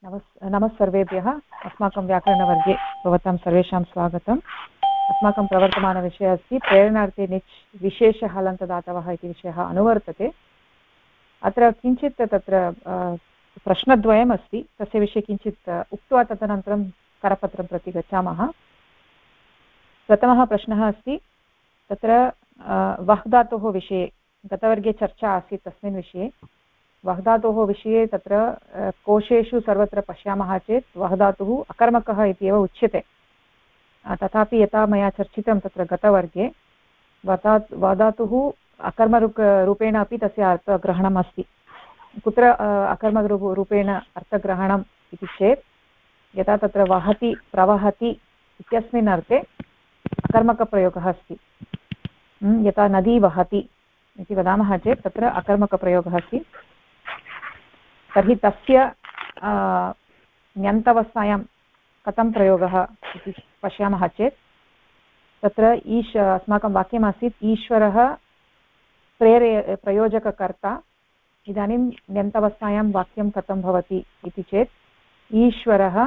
नमः सर्वेभ्यः। अस्माकं व्याकरणवर्गे भवतां सर्वेषां स्वागतम्। अस्माकं प्रवर्तमानविषयः अस्ति प्रेरणार्थे निच् विशेषहलन्तदातवः इति विषयः अनुवर्तते। अत्र किञ्चित् तत्र प्रश्नद्वयम् अस्ति, तस्य विषये किञ्चित् उक्त्वा तदनन्तरं करपत्रं प्रति गच्छामः। प्रथमः प्रश्नः अस्ति तत्र वह् धातोः विषये गतवर्गे चर्चा आसीत्। तस्मिन् विषये वह् धातोः विषये तत्र कोशेषु सर्वत्र पश्यामः चेत् वह् धातुः अकर्मकः इत्येव उच्यते। तथापि यथा मया चर्चितं तत्र गतवर्गे वह् धातुः अकर्मरूपेण अपि तस्य अर्थग्रहणम् अस्ति। कुत्र अकर्मरूपेण अर्थग्रहणम् इति चेत् यथा तत्र वहति प्रवहति इत्यस्मिन् अर्थे अकर्मकप्रयोगः अस्ति। यथा नदी वहति इति वदामः चेत् तत्र अकर्मकप्रयोगः अस्ति। तर्हि तस्य ण्यन्तवस्थायां कथं प्रयोगः इति पश्यामः चेत् तत्र अस्माकं वाक्यमासीत् ईश्वरः प्रयोजककर्ता। इदानीं ण्यन्तवस्थायां वाक्यं कथं भवति इति चेत् ईश्वरः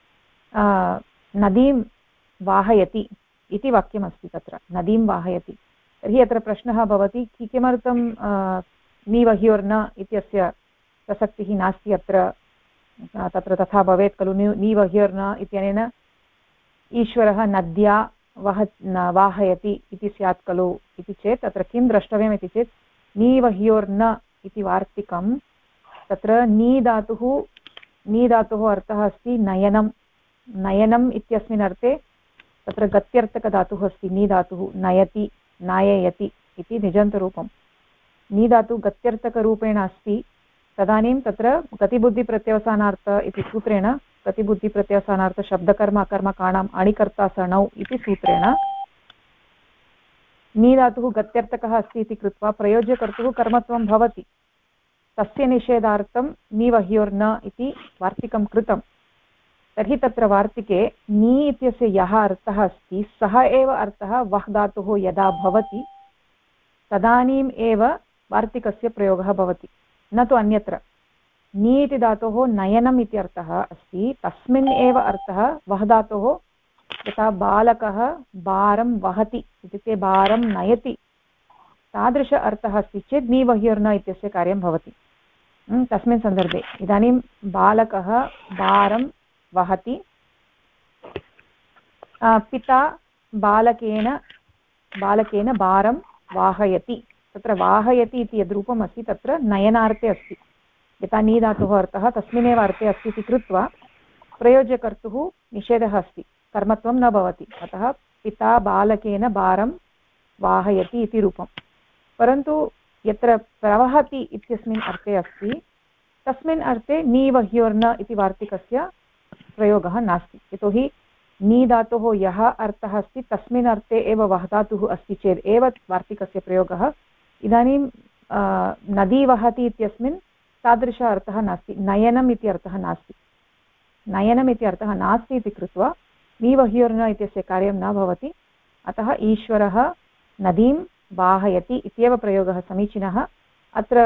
नदीं वाहयति इति वाक्यमस्ति। तत्र नदीं वाहयति। तर्हि अत्र प्रश्नः भवति किमर्थं नीवह्योर्न इत्यस्य प्रसक्तिः नास्ति अत्र। तत्र तथा भवेत् खलु नीवह्योर्न इत्यनेन ईश्वरः नद्या वाहयति इति स्यात् खलु इति चेत् तत्र किं द्रष्टव्यम् इति चेत् नीवह्योर्न इति वार्तिकं तत्र नी धातोः अर्थः अस्ति नयनं। नयनम् इत्यस्मिन् अर्थे तत्र गत्यर्थकधातुः अस्ति नी धातुः नयति नाययति इति निजन्तरूपं। नी धातुः गत्यर्थकरूपेण अस्ति। तदानीं तत्र गतिबुद्धिप्रत्यवसानार्थ इति सूत्रेण गतिबुद्धिप्रत्यवसानार्थ शब्दकर्म अकर्मकाणाम् अणिकर्ता सणौ इति सूत्रेण नी धातुः गत्यर्थकः अस्ति इति कृत्वा प्रयोज्यकर्तुः कर्मत्वं भवति। तस्य निषेधार्थं नीवह्योर्न इति वार्तिकं कृतं। तर्हि तत्र वार्तिके नी इत्यस्य यः अर्थः अस्ति सः एव अर्थः वह् धातुः यदा भवति तदानीम् एव वार्तिकस्य प्रयोगः भवति, न तु अन्यत्र। नी इति धातोः नयनम् इति अर्थः अस्ति, तस्मिन् एव अर्थः वह् धातोः यथा बालकः भारं वहति इत्युक्ते भारं नयति तादृश अर्थः अस्ति चेत् नीवह्योर्न इत्यस्य कार्यं भवति तस्मिन् सन्दर्भे। इदानीं बालकः भारं वहति, पिता बालकेन भारं वाहयति। तत्र वाहयति इति यद्रूपम् अस्ति तत्र नयनार्थे अस्ति। यथा नी धातोः अर्थः तस्मिन्नेव अर्थे अस्ति इति कृत्वा प्रयोज्यकर्तुः निषेधः अस्ति, कर्मत्वं न भवति। अतः पिता बालकेन भारं वाहयति इति रूपं। परन्तु यत्र प्रवहति इत्यस्मिन् अर्थे अस्ति तस्मिन् अर्थे नीवह्योर्न इति वार्तिकस्य प्रयोगः नास्ति। यतोहि नी धातोः यः अर्थः अस्ति तस्मिन् अर्थे एव वह् धातुः अस्ति चेत् एव वार्तिकस्य प्रयोगः। इदानीं नदी वहति इत्यस्मिन् तादृश अर्थः नास्ति, नयनम् इति अर्थः नास्ति। नयनम् इति अर्थः नास्ति इति कृत्वा नीवह्योर्न इत्यस्य कार्यं न भवति। अतः ईश्वरः नदीं वाहयति इत्येव प्रयोगः समीचीनः। अत्र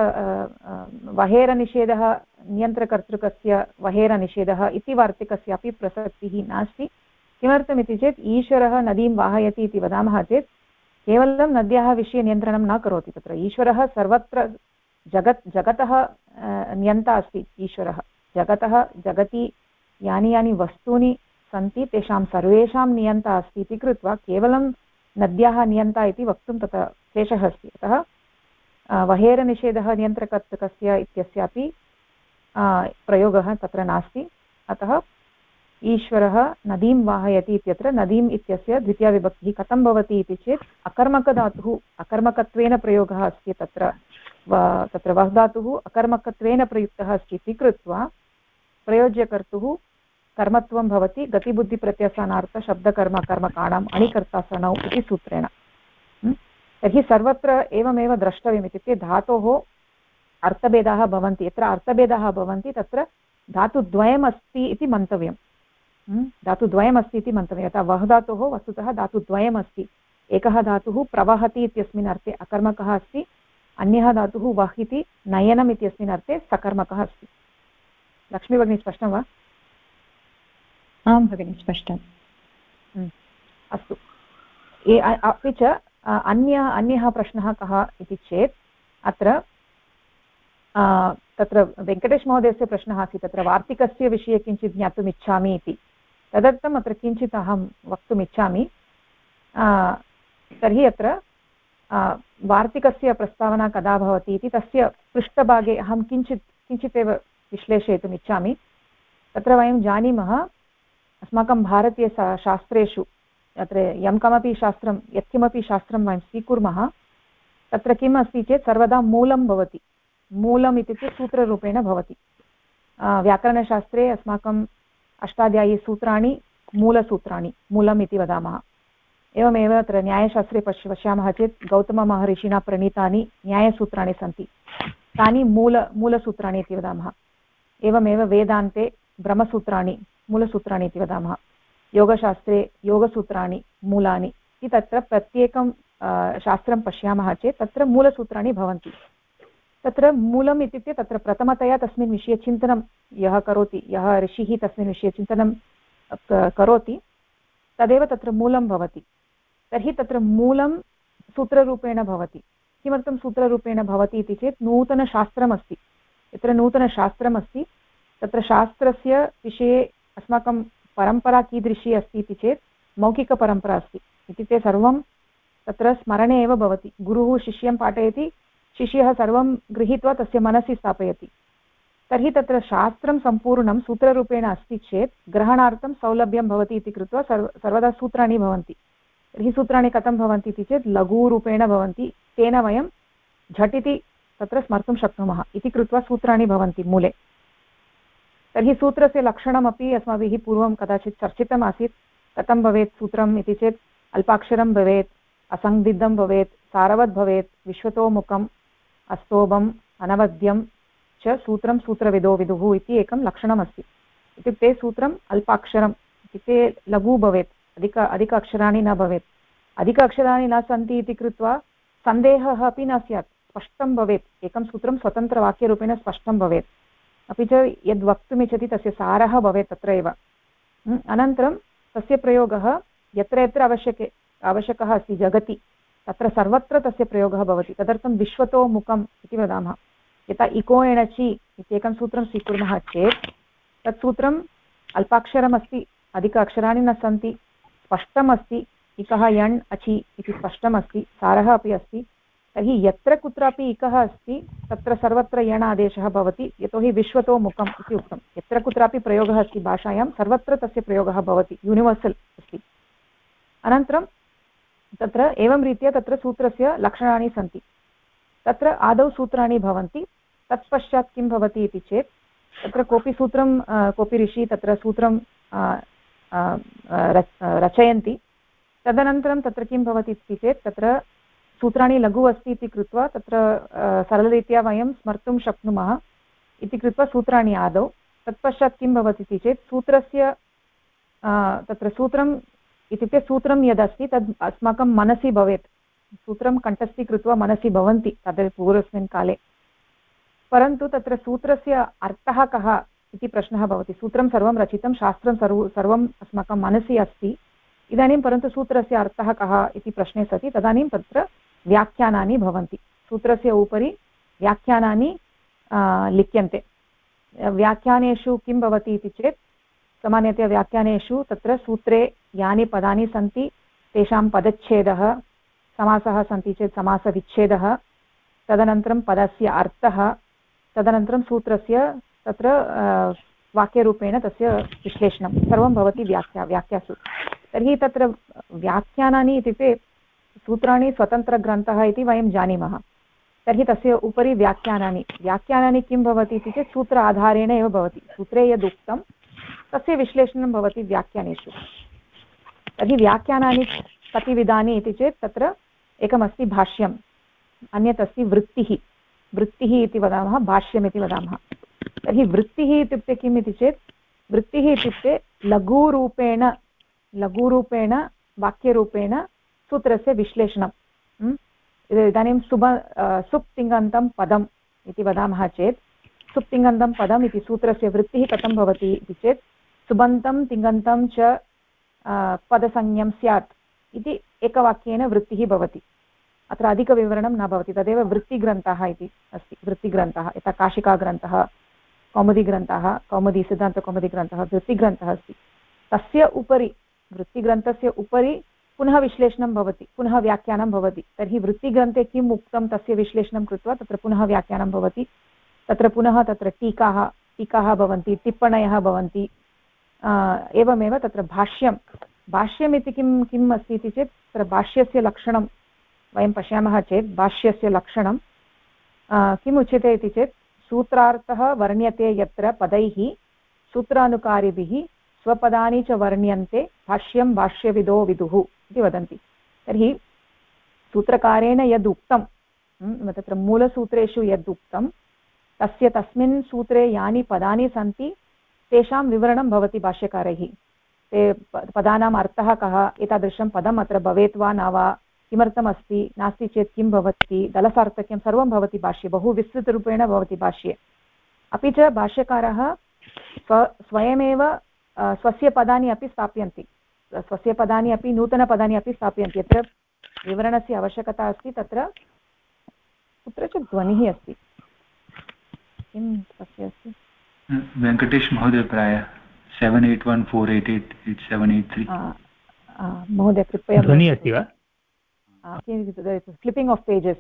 वहेरनिषेधः नियन्त्रकर्तृकस्य वहेरनिषेधः इति वार्तिकस्यापि प्रसक्तिः नास्ति। किमर्थमिति चेत् ईश्वरः नदीं वाहयति इति वदामः चेत् केवलं नद्याः विषये नियन्त्रणं न करोति। तत्र ईश्वरः सर्वत्र जगतः नियन्ता अस्ति। ईश्वरः जगति यानि यानि वस्तूनि सन्ति तेषां सर्वेषां नियन्ता अस्ति इति कृत्वा केवलं नद्याः नियन्ता इति वक्तुं तत्र क्लेशः अस्ति। अतः वहेरनिषेधः नियन्त्रकर्तृकस्य इत्यस्यापि प्रयोगः तत्र नास्ति। अतः ईश्वरः नदीं वाहयति इत्यत्र नदीम् इत्यस्य द्वितीयाविभक्तिः कथं भवति इति चेत् अकर्मकधातुः अकर्मकत्वेन प्रयोगः अस्ति। तत्र वह् धातुः अकर्मकत्वेन प्रयुक्तः अस्ति इति कृत्वा प्रयोज्यकर्तुः कर्मत्वं भवति गतिबुद्धिप्रत्यवसानार्थ शब्दकर्म अकर्मकाणाम् अणिकर्ता सणौ इति सूत्रेण। तर्हि सर्वत्र एवमेव द्रष्टव्यम्। इत्युक्ते धातोः अर्थभेदाः भवन्ति। यत्र अर्थभेदाः भवन्ति तत्र धातुद्वयमस्ति इति मन्तव्यम्। धातुद्वयमस्ति इति मन्तव्यं। यथा वह् धातोः वस्तुतः धातुद्वयमस्ति। एकः धातुः प्रवहति इत्यस्मिन् अर्थे अकर्मकः अस्ति, अन्यः धातुः वह् इति नयनम् इत्यस्मिन् अर्थे सकर्मकः अस्ति। लक्ष्मी भगिनी स्पष्टं वा? आं भगिनि स्पष्टम्। अस्तु। अपि च अन्यः प्रश्नः कः इति चेत् अत्र तत्र वेङ्कटेशमहोदयस्य प्रश्नः आसीत् तत्र वार्तिकस्य विषये किञ्चित् ज्ञातुम् इच्छामि इति। तदर्थम् अत्र किञ्चित् अहं वक्तुम् इच्छामि। तर्हि अत्र वार्तिकस्य प्रस्तावना कदा भवति इति तस्य पृष्ठभागे अहं किञ्चिदेव विश्लेषयितुम् इच्छामि। तत्र वयं जानीमः अस्माकं भारतीयशास्त्रेषु अत्र यं कमपि शास्त्रं यत्किमपि शास्त्रं वयं स्वीकुर्मः तत्र किम् अस्ति चेत् सर्वदा मूलं भवति। मूलम् इत्युक्ते सूत्ररूपेण भवति। व्याकरणशास्त्रे अस्माकम् अष्टाध्यायीसूत्राणि मूलसूत्राणि मूलम् इति वदामः। एवमेव अत्र न्यायशास्त्रे पश्यामः चेत् गौतममहर्षिणा प्रणीतानि न्यायसूत्राणि सन्ति, तानि मूलसूत्राणि इति वदामः। एवमेव वेदान्ते ब्रह्मसूत्राणि मूलसूत्राणि इति वदामः। योगशास्त्रे योगसूत्राणि मूलानि इति तत्र प्रत्येकं शास्त्रं पश्यामः चेत् तत्र मूलसूत्राणि भवन्ति। तत्र मूलम् इत्युक्ते तत्र प्रथमतया तस्मिन् विषये चिन्तनं यः करोति, यः ऋषिः तस्मिन् विषये चिन्तनं करोति तदेव तत्र मूलं भवति। तर्हि तत्र मूलं सूत्ररूपेण भवति। किमर्थं सूत्ररूपेण भवति इति चेत् नूतनशास्त्रमस्ति। यत्र नूतनशास्त्रमस्ति तत्र शास्त्रस्य विषये अस्माकं परम्परा कीदृशी अस्ति इति चेत् मौखिकपरम्परा अस्ति। इत्युक्ते सर्वं तत्र स्मरणे एव भवति। गुरुः शिष्यं पाठयति, शिष्यः सर्वं गृहीत्वा तस्य मनसि स्थापयति। तर्हि तत्र शास्त्रं सम्पूर्णं सूत्ररूपेण अस्ति चेत् ग्रहणार्थं सौलभ्यं भवति इति कृत्वा सर्वदा सूत्राणि भवन्ति। तर्हि सूत्राणि कथं भवन्ति इति चेत् लघुरूपेण भवन्ति, तेन वयं झटिति तत्र स्मर्तुं शक्नुमः इति कृत्वा सूत्राणि भवन्ति मूले। तर्हि सूत्रस्य लक्षणमपि अस्माभिः पूर्वं कदाचित् चर्चितमासीत्। कथं भवेत् सूत्रम् इति चेत् अल्पाक्षरं भवेत्, असन्दिग्धं भवेत्, सारवत् भवेत्, विश्वतोमुखम्, अस्तोभम्, अनवद्यं च सूत्रं सूत्रविदो विदुः इति एकं लक्षणमस्ति। इत्युक्ते सूत्रम् अल्पाक्षरम् इत्युक्ते लघु भवेत्, अधिक अक्षराणि न भवेत्। अधिक अक्षराणि न सन्ति इति कृत्वा सन्देहः अपि न स्यात्, स्पष्टं भवेत्। एकं सूत्रं स्वतन्त्रवाक्यरूपेण स्पष्टं भवेत्। अपि च यद् वक्तुमिच्छति तस्य सारः भवेत् तत्र एव। अनन्तरं तस्य प्रयोगः यत्र यत्र आवश्यकः अस्ति जगति तत्र सर्वत्र तस्य प्रयोगः भवति। तदर्थं विश्वतोमुखम् इति वदामः। यथा इको एणचि इत्येकं सूत्रं स्वीकुर्मः चेत् तत् सूत्रम् अल्पाक्षरमस्ति, अधिक अक्षराणि न सन्ति, स्पष्टमस्ति, इकः यण् अचि इति स्पष्टमस्ति, सारः अपि अस्ति। तर्हि यत्र कुत्रापि इकः अस्ति तत्र सर्वत्र यण् आदेशः भवति, यतोहि विश्वतोमुखम् इति उक्तं। यत्र कुत्रापि प्रयोगः अस्ति भाषायां सर्वत्र तस्य प्रयोगः भवति, यूनिवर्सल् अस्ति। अनन्तरं तत्र एवं रीत्या तत्र सूत्रस्य लक्षणानि सन्ति। तत्र आदौ सूत्राणि भवन्ति, तत्पश्चात् किं भवति इति चेत् तत्र कोऽपि ऋषि तत्र सूत्रं रचयन्ति। तदनन्तरं तत्र किं भवति इति चेत् तत्र सूत्राणि लघु अस्ति इति कृत्वा तत्र सरलरीत्या वयं स्मर्तुं शक्नुमः इति कृत्वा सूत्राणि आदौ। तत्पश्चात् किं भवति इति चेत् सूत्रस्य तत्र सूत्रम् इत्युक्ते सूत्रं यदस्ति तद् अस्माकं मनसि भवेत्। सूत्रं कण्ठस्थीकृत्वा मनसि भवन्ति तद् पूर्वस्मिन् काले। परन्तु तत्र सूत्रस्य अर्थः कः इति प्रश्नः भवति। सूत्रं सर्वं रचितं, शास्त्रं सर्वम् अस्माकं मनसि अस्ति इदानीं, परन्तु सूत्रस्य अर्थः कः इति प्रश्ने सति तदानीं तत्र व्याख्यानानि भवन्ति। सूत्रस्य उपरि व्याख्यानानि लिख्यन्ते। व्याख्यानेषु किं भवति इति चेत् सामान्यतया व्याख्यानेषु तत्र सूत्रे यानि पदानि सन्ति तेषां पदच्छेदः, समासः सन्ति चेत् समासविच्छेदः, तदनन्तरं पदस्य अर्थः, तदनन्तरं सूत्रस्य तत्र वाक्यरूपेण तस्य विश्लेषणं सर्वं भवति व्याख्यासु। तर्हि तत्र व्याख्यानानि इत्युक्ते सूत्राणि स्वतन्त्रग्रन्थः इति वयं जानीमः। तर्हि तस्य उपरि व्याख्यानानि किं भवति इति चेत् सूत्र आधारेण एव भवति। सूत्रे यदुक्तं तस्य विश्लेषणं भवति व्याख्यानेषु। तर्हि व्याख्यानानि कति विधानि इति चेत् तत्र एकमस्ति भाष्यम्, अन्यत् अस्ति वृत्तिः इति वदामः, भाष्यम् इति वदामः। तर्हि वृत्तिः इत्युक्ते किम् इति चेत् वृत्तिः इत्युक्ते लघुरूपेण वाक्यरूपेण सूत्रस्य विश्लेषणम्। इदानीं सुप्तिङन्तं पदम् इति वदामः चेत् सुप्तिङन्तं पदम् इति सूत्रस्य वृत्तिः कथं भवति इति चेत् सुबन्तं तिङन्तं च पदसंज्ञं स्यात् इति एकवाक्येन वृत्तिः भवति। अत्र अधिकविवरणं न भवति, तदेव वृत्तिग्रन्थः इति अस्ति। वृत्तिग्रन्थः यथा काशिकाग्रन्थः, कौमुदीग्रन्थः, कौमुदी सिद्धान्तकौमुदीग्रन्थः वृत्तिग्रन्थः अस्ति। तस्य उपरि, वृत्तिग्रन्थस्य उपरि पुनः विश्लेषणं भवति, पुनः व्याख्यानं भवति। तर्हि वृत्तिग्रन्थे किम् उक्तं तस्य विश्लेषणं कृत्वा तत्र पुनः व्याख्यानं भवति। तत्र पुनः तत्र टीकाः भवन्ति, टिप्पणयः भवन्ति। एवमेव तत्र भाष्यम् इति किम् अस्ति इति चेत् तत्र भाष्यस्य लक्षणं वयं पश्यामः चेत् भाष्यस्य लक्षणं किम् उच्यते इति चेत् सूत्रार्थः वर्ण्यते यत्र पदैः सूत्रानुकारिभिः स्वपदानि च वर्ण्यन्ते भाष्यं भाष्यविदो विदुः इति वदन्ति। तर्हि सूत्रकारेण यद् उक्तं, तत्र मूलसूत्रेषु यद् उक्तं तस्य तस्मिन् सूत्रे यानि पदानि सन्ति तेषां विवरणं भवति भाष्यकारैः। ते पदानाम् अर्थः कः, एतादृशं पदम् अत्र भवेत् वा न वा, किमर्थमस्ति, नास्ति चेत् किं भवति, दलसार्थक्यं सर्वं भवति भाष्ये, बहु विस्तृतरूपेण भवति भाष्ये। अपि च भाष्यकारः स्वयमेव स्वस्य पदानि अपि स्थापयन्ति, स्वस्य पदानि अपि नूतनपदानि अपि स्थापयन्ति। यत्र विवरणस्य आवश्यकता अस्ति तत्र कुत्रचित् ध्वनिः अस्ति, किं तस्य अस्ति? वेङ्कटेश महोदय प्रायः 7814888783 महोदय कृपया ध्वनिः अस्ति वा? Flipping of pages.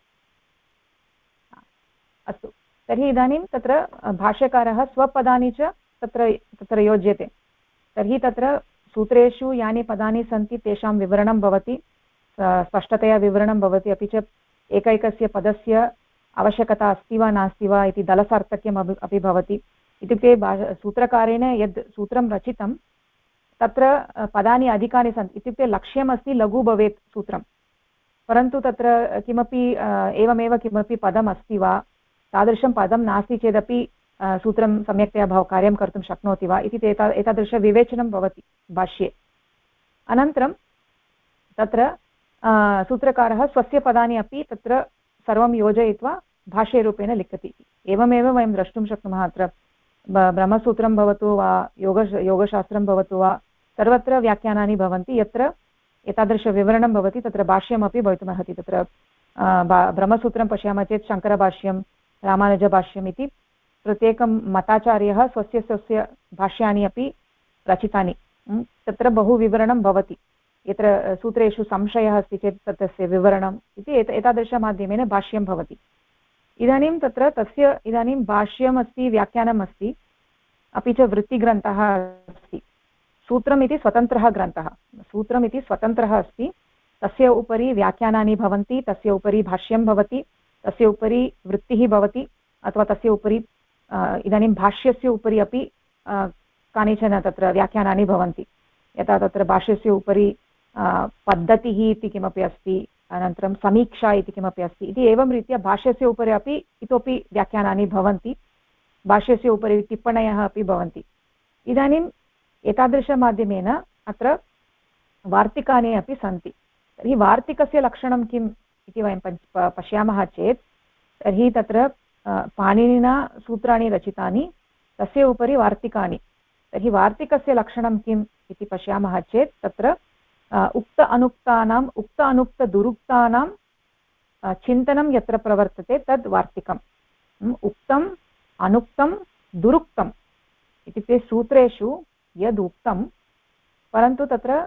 अस्तु, तर्हि इदानीं तत्र भाष्यकारः स्वपदानि च तत्र योज्यते। तर्हि तत्र सूत्रेषु यानि पदानि सन्ति तेषां विवरणं भवति, स्पष्टतया विवरणं भवति। अपि च एकैकस्य पदस्य आवश्यकता अस्ति वा नास्ति वा इति दलसार्थक्यम् अपि भवति। इत्युक्ते सूत्रकारेण यद् सूत्रं रचितं तत्र पदानि अधिकानि सन्ति, इत्युक्ते लक्ष्यमस्ति लघु भवेत् सूत्रं, परन्तु तत्र किमपि एवमेव किमपि पदम् अस्ति वा, तादृशं पदं नास्ति चेदपि सूत्रं सम्यक्तया कार्यं कर्तुं शक्नोति वा इति एतादृशविवेचनं भवति भाष्ये। अनन्तरं तत्र सूत्रकारः स्वस्य पदानि अपि तत्र सर्वं योजयित्वा भाष्यरूपेण लिखति। एवमेव वयं द्रष्टुं शक्नुमः। अत्र ब्रह्मसूत्रं भवतु वा योगशास्त्रं भवतु वा, सर्वत्र व्याख्यानानि भवन्ति यत्र एतादृशविवरणं भवति। तत्र भाष्यमपि भवितुमर्हति। तत्र ब्रह्मसूत्रं पश्यामः चेत् शङ्करभाष्यं, रामानुजभाष्यम् इति प्रत्येकं मताचार्यः स्वस्य भाष्यानि अपि रचितानि। तत्र बहु विवरणं भवति। यत्र सूत्रेषु संशयः अस्ति चेत् तस्य विवरणम् इति एतादृशमाध्यमेन भाष्यं भवति। इदानीं तत्र तस्य इदानीं भाष्यम् अस्ति, व्याख्यानम् अस्ति, अपि च वृत्तिग्रन्थः अस्ति। सूत्रमिति स्वतन्त्रः ग्रन्थः, सूत्रमिति स्वतन्त्रः अस्ति। तस्य उपरि व्याख्यानानि भवन्ति, तस्य उपरि भाष्यं भवति, तस्य उपरि वृत्तिः भवति, अथवा तस्य उपरि इदानीं भाष्यस्य उपरि अपि कानिचन तत्र व्याख्यानानि भवन्ति। यथा तत्र भाष्यस्य उपरि पद्धतिः इति किमपि अस्ति, अनन्तरं समीक्षा इति किमपि अस्ति इति, एवं रीत्या भाष्यस्य उपरि अपि इतोपि व्याख्यानानि भवन्ति, भाष्यस्य उपरि टिप्पणयः अपि भवन्ति। इदानीम् एतादृशमाध्यमेन अत्र वार्तिकानि अपि सन्ति। तर्हि वार्तिकस्य लक्षणं किम् इति वयं पश्यामः चेत्, तर्हि तत्र पाणिनिना सूत्राणि रचितानि, तस्य उपरि वार्तिकानि। तर्हि वार्तिकस्य लक्षणं किम् इति पश्यामः चेत् तत्र उक्त अनुक्तदुरुक्तानां चिन्तनं यत्र प्रवर्तते तद् वार्तिकम्। उक्तम् अनुक्तं दुरुक्तम् इत्युक्ते सूत्रेषु यद् उक्तं परन्तु तत्र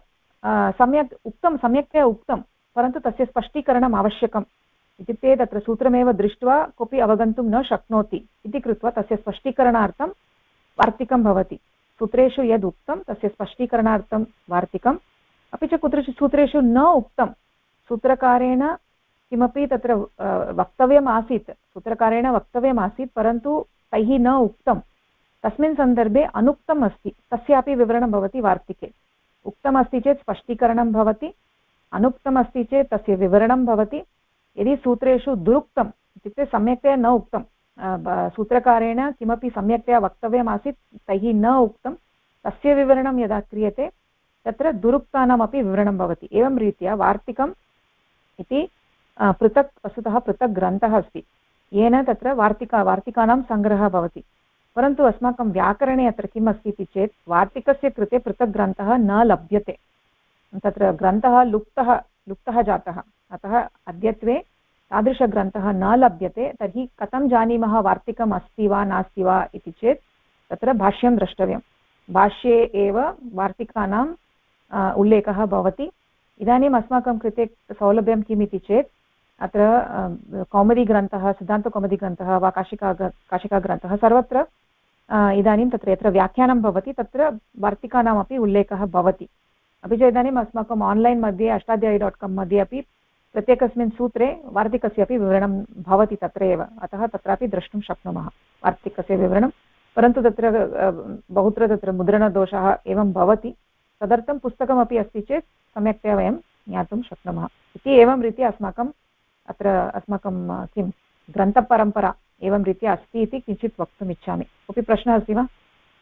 सम्यक्तया उक्तं परन्तु तस्य स्पष्टीकरणम् आवश्यकम्। इत्युक्ते तत्र सूत्रमेव दृष्ट्वा कोऽपि अवगन्तुं न शक्नोति इति कृत्वा तस्य स्पष्टीकरणार्थं वार्तिकं भवति। सूत्रेषु यद् उक्तं तस्य स्पष्टीकरणार्थं वार्तिकम्। अपि च कुत्रचित् सूत्रेषु न उक्तं, सूत्रकारेण किमपि तत्र वक्तव्यम् आसीत्, सूत्रकारेण वक्तव्यम् आसीत् परन्तु तैः न उक्तं, तस्मिन् सन्दर्भे अनुक्तम् अस्ति, तस्यापि विवरणं भवति वार्तिके। उक्तमस्ति चेत् स्पष्टीकरणं भवति, अनुक्तमस्ति चेत् तस्य विवरणं भवति। यदि सूत्रेषु दुरुक्तम् इत्युक्ते सम्यक्तया न उक्तं, सूत्रकारेण किमपि सम्यक्तया वक्तव्यमासीत् तैः न उक्तं, तस्य विवरणं यदा क्रियते तत्र दुरुक्तानामपि विवरणं भवति। एवं रीत्या वार्तिकम् इति वस्तुतः पृथक् ग्रन्थः अस्ति, येन तत्र वार्तिकानां सङ्ग्रहः भवति। परन्तु अस्माकं व्याकरणे अत्र किम् अस्ति इति चेत् वार्तिकस्य कृते पृथक् ग्रन्थः न लभ्यते। तत्र ग्रन्थः लुप्तः जातः, अतः अद्यत्वे तादृशग्रन्थः न लभ्यते। तर्हि कथं जानीमः वार्तिकम् अस्ति वा नास्ति वा इति चेत् तत्र भाष्यं द्रष्टव्यं। भाष्ये एव वार्तिकानाम् उल्लेखः भवति। इदानीम् अस्माकं कृते सौलभ्यं किम् इति चेत् अत्र कौमुदीग्रन्थः, सिद्धान्तकौमुदीग्रन्थः वा काशिकाग्रन्थः सर्वत्र इदानीं तत्र यत्र व्याख्यानं भवति तत्र वार्तिकानामपि उल्लेखः भवति। अपि च इदानीम् अस्माकम् आन्लैन् मध्ये अष्टाध्यायी.com मध्ये अपि प्रत्येकस्मिन् सूत्रे वार्तिकस्य अपि विवरणं भवति तत्र एव, अतः तत्रापि द्रष्टुं शक्नुमः वार्तिकस्य विवरणं। परन्तु तत्र बहुत्र तत्र मुद्रणदोषः एवं भवति, तदर्थं पुस्तकमपि अस्ति चेत् सम्यक्तया वयं ज्ञातुं शक्नुमः इति। एवं रीत्या अस्माकं किं ग्रन्थपरम्परा एवं रीत्या अस्ति इति किञ्चित् वक्तुम् इच्छामि। कोऽपि प्रश्नः अस्ति वा?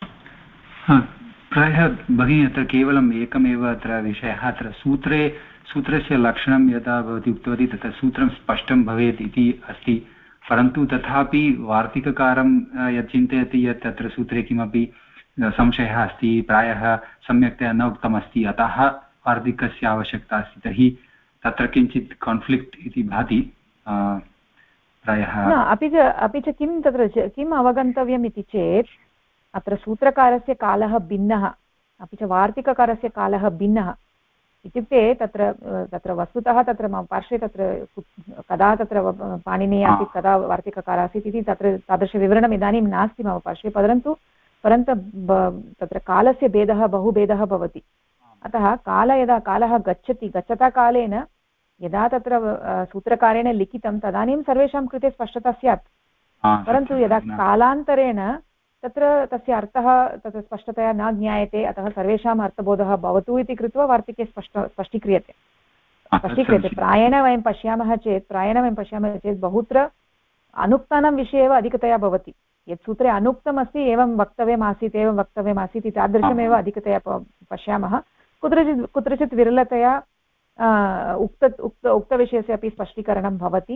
प्रायः भगिनी अत्र केवलम् एकमेव अत्र विषयः, अत्र सूत्रस्य लक्षणं यदा भवती उक्तवती तत्र सूत्रं स्पष्टं भवेत् इति अस्ति, परन्तु तथापि वार्तिककारं यत् चिन्तयति यत् तत्र सूत्रे किमपि संशयः अस्ति, प्रायः सम्यक्तया न उक्तमस्ति, अतः वार्तिकस्य आवश्यकता अस्ति, तर्हि तत्र किञ्चित् कान्फ्लिक्ट् इति भाति प्रायः। अपि च किं तत्र किम् अवगन्तव्यम् इति चेत् अत्र सूत्रकारस्य कालः भिन्नः, अपि च वार्तिककारस्य कालः भिन्नः। इत्युक्ते तत्र वस्तुतः तत्र मम पार्श्वे तत्र कदा तत्र पाणिनिः आसीत्, कदा वार्तिककारः आसीत् इति तत्र तादृशविवरणम् इदानीं नास्ति मम पार्श्वे, परन्तु तत्र कालस्य बहु भेदः भवति। अतः यदा कालः गच्छता कालेन यदा तत्र सूत्रकारेण लिखितं तदानीं सर्वेषां कृते स्पष्टता स्यात्, परन्तु यदा कालान्तरेण तत्र तस्य अर्थः तत्र स्पष्टतया न ज्ञायते, अतः सर्वेषाम् अर्थबोधः भवतु इति कृत्वा वार्तिके स्पष्टीक्रियते। प्रायेण वयं पश्यामः चेत् बहुत्र अनुक्तानां विषये एव अधिकतया भवति। यत् सूत्रे अनुक्तमस्ति एवं वक्तव्यमासीत् इति तादृशमेव अधिकतया पश्यामः। कुत्रचित् विरलतया उक्तविषयस्य अपि स्पष्टीकरणं भवति।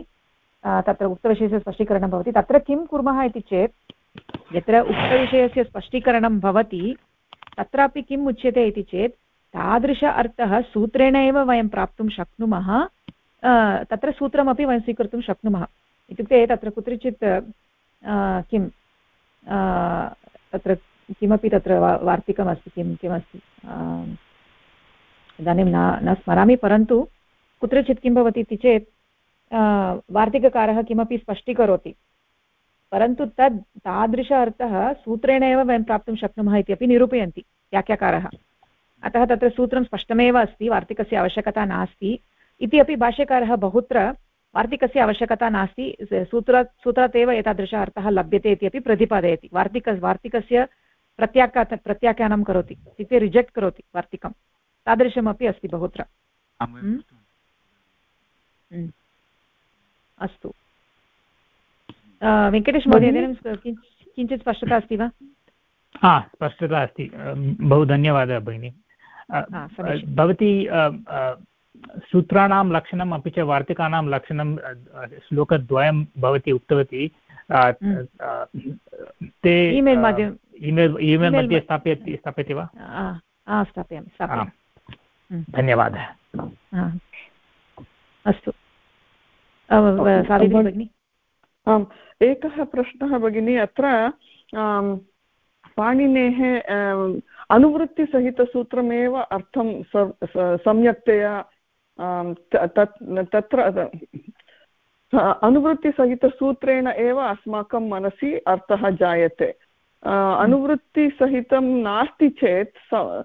तत्र किं कुर्मः इति चेत् यत्र उक्तविषयस्य स्पष्टीकरणं भवति तत्रापि किम् उच्यते इति चेत् तादृश अर्थः सूत्रेण एव वयं प्राप्तुं शक्नुमः, तत्र सूत्रमपि वयं स्वीकर्तुं शक्नुमः। इत्युक्ते तत्र कुत्रचित् तत्र किमपि तत्र वार्तिकमस्ति, किमस्ति इदानीं न स्मरामि, परन्तु कुत्रचित् किं भवति इति चेत् वार्तिककारः किमपि स्पष्टीकरोति, परन्तु तादृश अर्थः सूत्रेण एव वयं प्राप्तुं शक्नुमः इत्यपि निरूपयन्ति व्याख्याकारः। अतः तत्र सूत्रं स्पष्टमेव अस्ति, वार्तिकस्य आवश्यकता नास्ति इति अपि भाष्यकारः बहुत्र वार्तिकस्य आवश्यकता नास्ति, सूत्रात् एव एतादृश अर्थः लभ्यते इति अपि प्रतिपादयति। वार्तिकस्य प्रत्याख्यानं करोति, इत्युक्ते रिजेक्ट् करोति वार्तिकं, तादृशमपि अस्ति बहुत्र। अस्तु वेङ्कटेश महोदय, इदानीं किञ्चित् स्पष्टता अस्ति वा? स्पष्टता अस्ति, बहु धन्यवादः भगिनी। भवती सूत्राणां लक्षणम् अपि च वार्तिकानां लक्षणं श्लोकद्वयं भवती उक्तवती, ते ईमेल् मध्ये स्थापयति वा? स्थापयामि। धन्यवादः। अस्तु सावित्री भगिनी। आम्, एकः प्रश्नः भगिनी, अत्र पाणिनेः अनुवृत्तिसहितसूत्रमेव अर्थं सम्यक्तया तत्र अनुवृत्तिसहितसूत्रेण एव अस्माकं मनसि अर्थः जायते। अनुवृत्तिसहितं नास्ति चेत्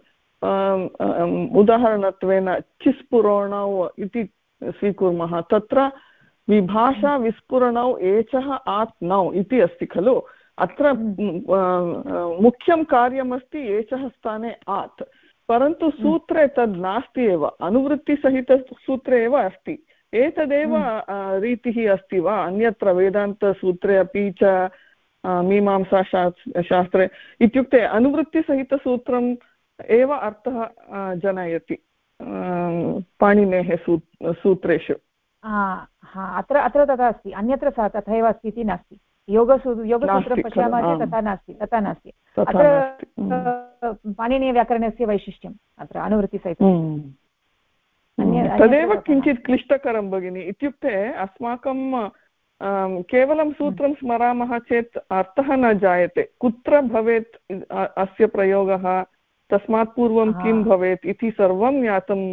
उदाहरणत्वेन चिस्पुरोणौ इति स्वीकुर्मः, तत्र विभाषा विस्फुरणौ एचः आत् नौ इति अस्ति खलु। अत्र मुख्यं कार्यमस्ति एचः स्थाने आत्, परन्तु सूत्रे तद् नास्ति एव, अनुवृत्तिसहितसूत्रे एव अस्ति। एतदेव रीतिः अस्ति वा अन्यत्र वेदान्तसूत्रे अपि च मीमांसाशास्त्रे? इत्युक्ते अनुवृत्तिसहितसूत्रम् एव अर्थः जनयति पाणिनेः सूत्रेषु। अत्र तथा अस्ति, अन्यत्र तथैव अस्ति इति नास्ति। योगसूत्रं पश्यामः चेत् तथा नास्ति अत्र पाणिनीयव्याकरणस्य वैशिष्ट्यम् अत्र अनुवृत्तिसहितं तदेव किञ्चित् क्लिष्टकरं भगिनि इत्युक्ते अस्माकं केवलं सूत्रं स्मरामः चेत् अर्थः न जायते कुत्र भवेत् अस्य प्रयोगः तस्मात् पूर्वं किं भवेत् इति सर्वं ज्ञातुं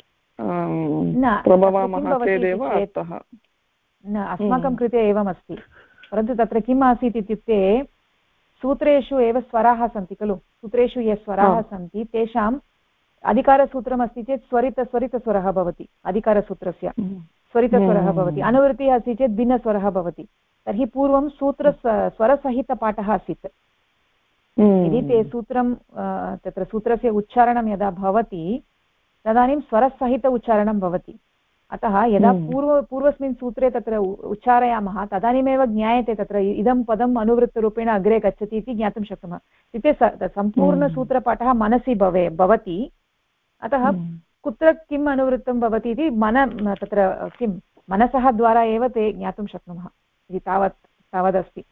प्रभवामः चेदेव अर्थः न अस्माकं कृते एवमस्ति परन्तु तत्र किम् आसीत् इत्युक्ते सूत्रेषु एव स्वराः सन्ति खलु सूत्रेषु ये स्वराः सन्ति तेषाम् अधिकारसूत्रमस्ति चेत् स्वरितस्वरः भवति अधिकारसूत्रस्य स्वरितस्वरः भवति अनुवृत्तिः अस्ति चेत् भिन्नस्वरः भवति तर्हि पूर्वं स्वरसहितपाठः आसीत् यदि ते सूत्रं तत्र सूत्रस्य उच्चारणं यदा भवति तदानीं स्वरसहित उच्चारणं भवति अतः यदा पूर्वस्मिन् सूत्रे तत्र उच्चारयामः तदानीमेव ज्ञायते तत्र इदं पदम् अनुवृत्तरूपेण अग्रे गच्छति इति ज्ञातुं शक्नुमः इत्युक्ते सम्पूर्णसूत्रपाठः मनसि भवति अतः कुत्र किम् अनुवृत्तं भवति इति तत्र किं मनसः द्वारा एव ते ज्ञातुं शक्नुमः इति तावदस्ति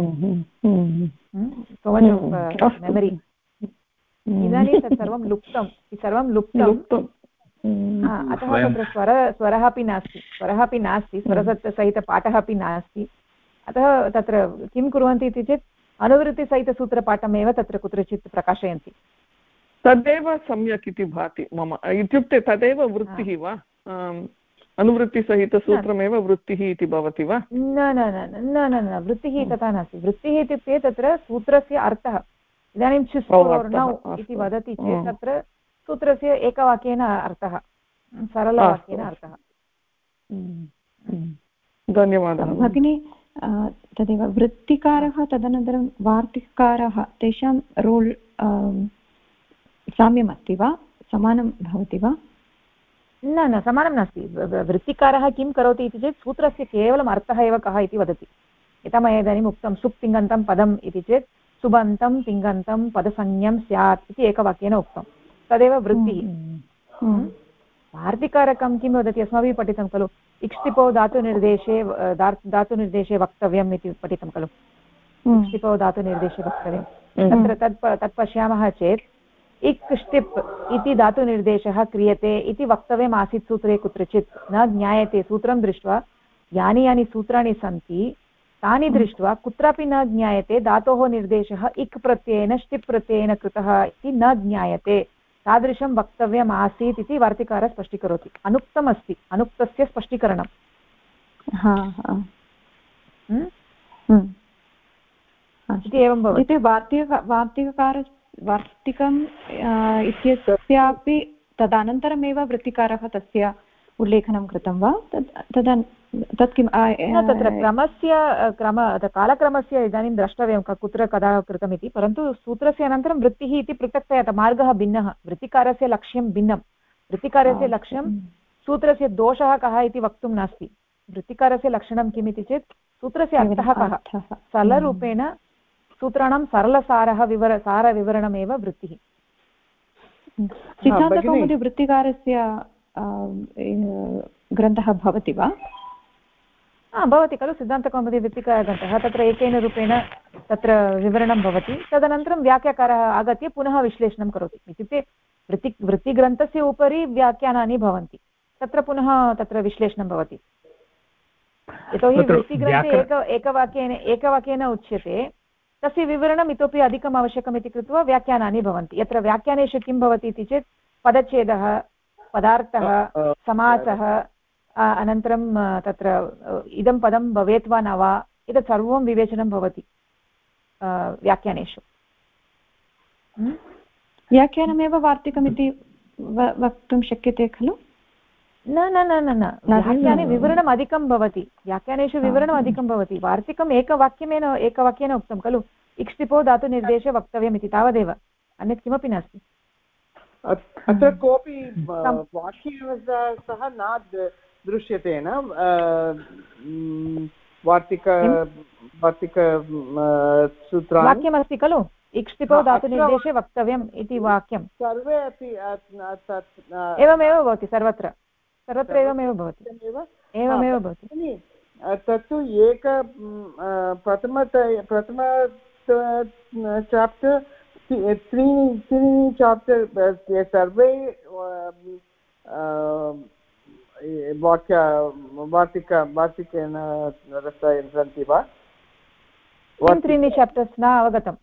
so much of memory इदानीं तत् सर्वं लुप्तं अतः तत्र स्वरः अपि नास्ति स्वरसहितपाठः अपि नास्ति अतः तत्र किं कुर्वन्ति इति चेत् अनुवृत्तिसहितसूत्रपाठमेव तत्र कुत्रचित् प्रकाशयन्ति तदेव सम्यक् इति भाति मम इत्युक्ते तदेव वृत्तिः वा अनुवृत्तिसहितसूत्रमेव वृत्तिः इति भवति वा न वृत्तिः तथा नास्ति वृत्तिः इत्युक्ते तत्र सूत्रस्य अर्थः इदानीं छिस्पुरोर्णौ इति वदति चेत् तत्र सूत्रस्य एकवाक्येन अर्थः सरलवाक्येन अर्थः धन्यवादः भगिनी तदेव वृत्तिकारः तदनन्तरं वार्तिककारः तेषां रोल् साम्यमस्ति वा समानं भवति वा न समानं नास्ति वृत्तिकारः किं करोति इति चेत् सूत्रस्य केवलम् अर्थः एव कः इति वदति यथा मया इदानीम् उक्तं सुप् तिङन्तं पदम् इति चेत् सुबन्तं तिङन्तं पदसंज्ञं स्यात् इति एकवाक्येन उक्तं तदेव वृत्तिः वार्तिकारकं किं वदति अस्माभिः पठितं खलु इक्ष्टिपौ धातुनिर्देशे वक्तव्यम् इति पठितं खलु इक्ष्टिपौ धातुनिर्देशे वक्तव्यं तत्र तत् पश्यामः चेत् इक् ष्टिप् इति धातुनिर्देशः क्रियते इति वक्तव्यम् आसीत् सूत्रे कुत्रचित् न ज्ञायते सूत्रं दृष्ट्वा यानि सूत्राणि सन्ति तानि दृष्ट्वा कुत्रापि न ज्ञायते धातोः निर्देशः इक् प्रत्ययेन ष्टिप् प्रत्ययेन कृतः इति न ज्ञायते तादृशं वक्तव्यम् आसीत् इति वार्तिकारः स्पष्टीकरोति अनुक्तमस्ति अनुक्तस्य स्पष्टीकरणं इति एवं भवति वार्तिकम् इत्यस्यापि तदनन्तरमेव वृत्तिकारः तस्य उल्लेखनं कृतं वा तत् किं तत्र कालक्रमस्य इदानीं द्रष्टव्यं कुत्र कदा कृतमिति परन्तु सूत्रस्य अनन्तरं वृत्तिः इति पृथक्तया मार्गः भिन्नः वृत्तिकारस्य लक्ष्यं भिन्नं वृत्तिकारस्य लक्ष्यं सूत्रस्य दोषः कः इति वक्तुं नास्ति वृत्तिकारस्य लक्षणं किम् इति चेत् सूत्रस्य अर्थः कः सरलरूपेण सूत्राणां सारविवरणमेव वृत्तिः सिद्धान्तकौमुदी वृत्तिकारस्य ग्रन्थः भवति वा भवति खलु सिद्धान्तकौमुदी वृत्तिकारग्रन्थः तत्र एकेन रूपेण तत्र विवरणं भवति तदनन्तरं व्याख्याकारः आगत्य पुनः विश्लेषणं करोति इत्युक्ते वृत्तिग्रन्थस्य उपरि व्याख्यानानि भवन्ति तत्र पुनः तत्र विश्लेषणं भवति यतोहि वृत्तिग्रन्थे एकवाक्येन उच्यते तस्य विवरणम् इतोपि अधिकम् आवश्यकम् इति कृत्वा व्याख्यानानि भवन्ति यत्र व्याख्यानेषु किं भवति इति चेत् पदच्छेदः पदार्थः समासः अनन्तरं तत्र इदं पदं भवेत् वा न वा एतत् सर्वं विवेचनं भवति व्याख्यानेषु व्याख्यानमेव वार्तिकमिति वक्तुं शक्यते खलु न व्याख्याने विवरणम् अधिकं भवति व्याख्यानेषु विवरणम् अधिकं भवति वार्तिकम् एकवाक्येन उक्तं खलु इक्ष्टिपो धातुनिर्देशे वक्तव्यम् इति तावदेव अन्यत् किमपि नास्ति अत्र कोऽपि वाक्येन सह न दृश्यते न वार्तिकसूत्राणि वाक्यमस्ति खलु इक्ष्टिपो धातुनिर्देशे वक्तव्यम् इति वाक्यं सर्वे अपि एवमेव भवति सर्वत्र एवमेव भवति तत्तु एक प्रथम चाप्टर् त्रीणि चाप्टर् सर्वे वार्तिकेन रचयन् सन्ति वा? त्रीणि चाप्टर्स् न अवगतम्।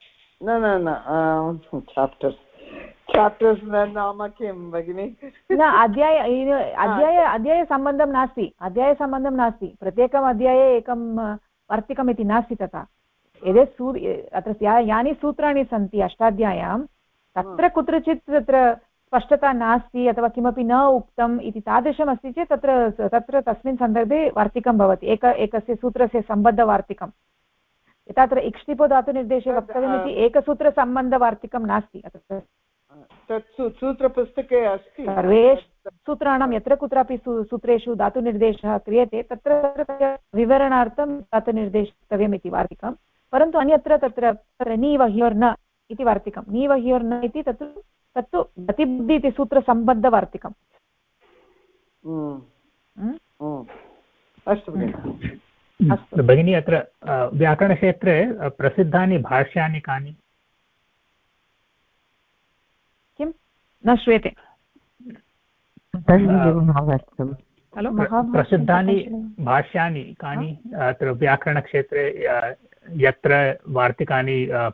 न चाप्टर्स् नाम किं भगिनि? न अध्यायसम्बन्धं नास्ति प्रत्येकम् अध्याये एकं वार्तिकम् इति नास्ति तथा। यदि अत्र यानि सूत्राणि सन्ति अष्टाध्याय्यां तत्र कुत्रचित् तत्र स्पष्टता नास्ति अथवा किमपि न उक्तम् इति तादृशमस्ति चेत् तत्र तस्मिन् सन्दर्भे वार्तिकं भवति एकस्य सूत्रस्य सम्बद्धवार्तिकं। यथा इक्ष्टिपो धातुनिर्देशे वक्तव्यमिति एकसूत्रसम्बन्धवार्तिकं नास्ति अत्र। तत् सूत्रपुस्तके अस्ति सर्वेषु सूत्राणां यत्र कुत्रापि सूत्रेषु धातुनिर्देशः क्रियते तत्र विवरणार्थं धातुनिर्देशव्यम् इति वार्तिकं। परन्तु अन्यत्र तत्र नीव ह्योर् न इति वार्तिकं। नीव ह्योर् न इति तत्तु गतिबुद्धि इति सूत्रसम्बद्धवार्तिकम्। अस्तु भगिनी, अत्र व्याकरणक्षेत्रे प्रसिद्धानि भाष्यानि कानि? किं न श्रूयते? प्रसिद्धानि भाष्यानि कानि अत्र व्याकरणक्षेत्रे यत्र वार्तिकानि?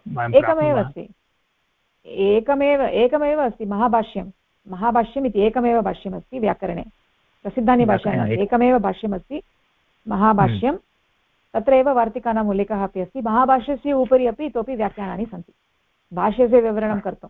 एकमेव अस्ति महाभाष्यम् इति एकमेव भाष्यमस्ति व्याकरणे। प्रसिद्धानि भाष्यानि एकमेव भाष्यमस्ति महाभाष्यं। तत्रैव वार्तिकानाम् उल्लेखः अपि अस्ति। महाभाष्यस्य उपरि अपि इतोपि व्याख्यानानि सन्ति भाष्यस्य विवरणं कर्तुं।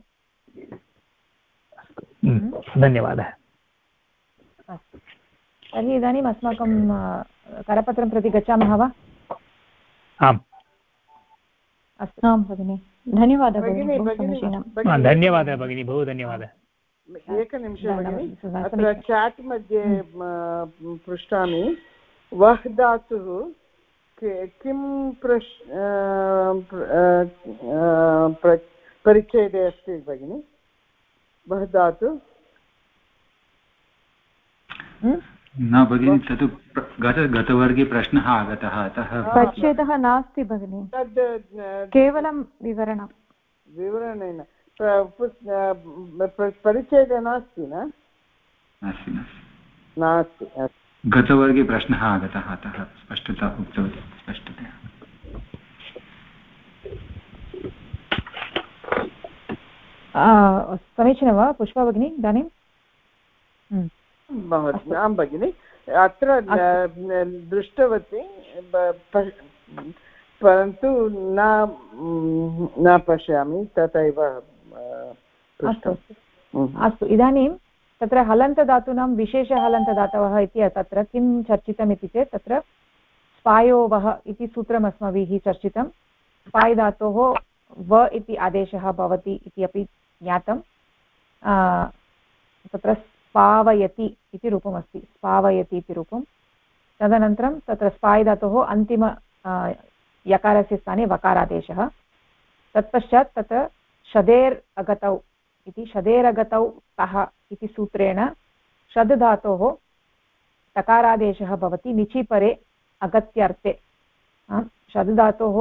धन्यवादः। अस्तु, तर्हि इदानीम् अस्माकं करपत्रं प्रति गच्छामः वा? आम् अस्तु। आं भगिनि, धन्यवादः भगिनि। धन्यवादः भगिनि, बहु धन्यवादः। एकनिमिषं भगिनि, अत्र चाट् मध्ये पृच्छामि। वह् धातुः किं परिच्छेदे अस्ति भगिनि? वह् धातु न भगिनि, तत् गतवर्गे प्रश्नः आगतः अतः परिच्छेदः नास्ति भगिनि, तद् केवलं विवरणेन परिच्छेदः नास्ति न? नास्ति। गतवर्गे प्रश्नः आगतः अतः स्पष्टता उक्तवती स्पष्टतया। समीचीनं वा पुष्पा भगिनी इदानीं? आं भगिनि, अत्र दृष्टवती परन्तु न पश्यामि तथैव। अस्तु, इदानीं तत्र हलन्तधातूनां विशेषहलन्तधातवः इति तत्र किं चर्चितमिति चेत् तत्र स्पायोवः इति सूत्रम् अस्माभिः चर्चितं। स्पाय् धातोः व इति आदेशः भवति इति अपि ज्ञातं। तत्र स्पावयति इति रूपमस्ति, स्पावयति इति रूपं। तदनन्तरं तत्र स्पाय् धातोः अन्तिम यकारस्य स्थाने वकारादेशः। तत्पश्चात् तत्र शदेर् अगतौ इति शदेरगतौ तः इति सूत्रेण षद् धातोः तकारादेशः भवति निचिपरे अगत्यर्थे। षद् धातोः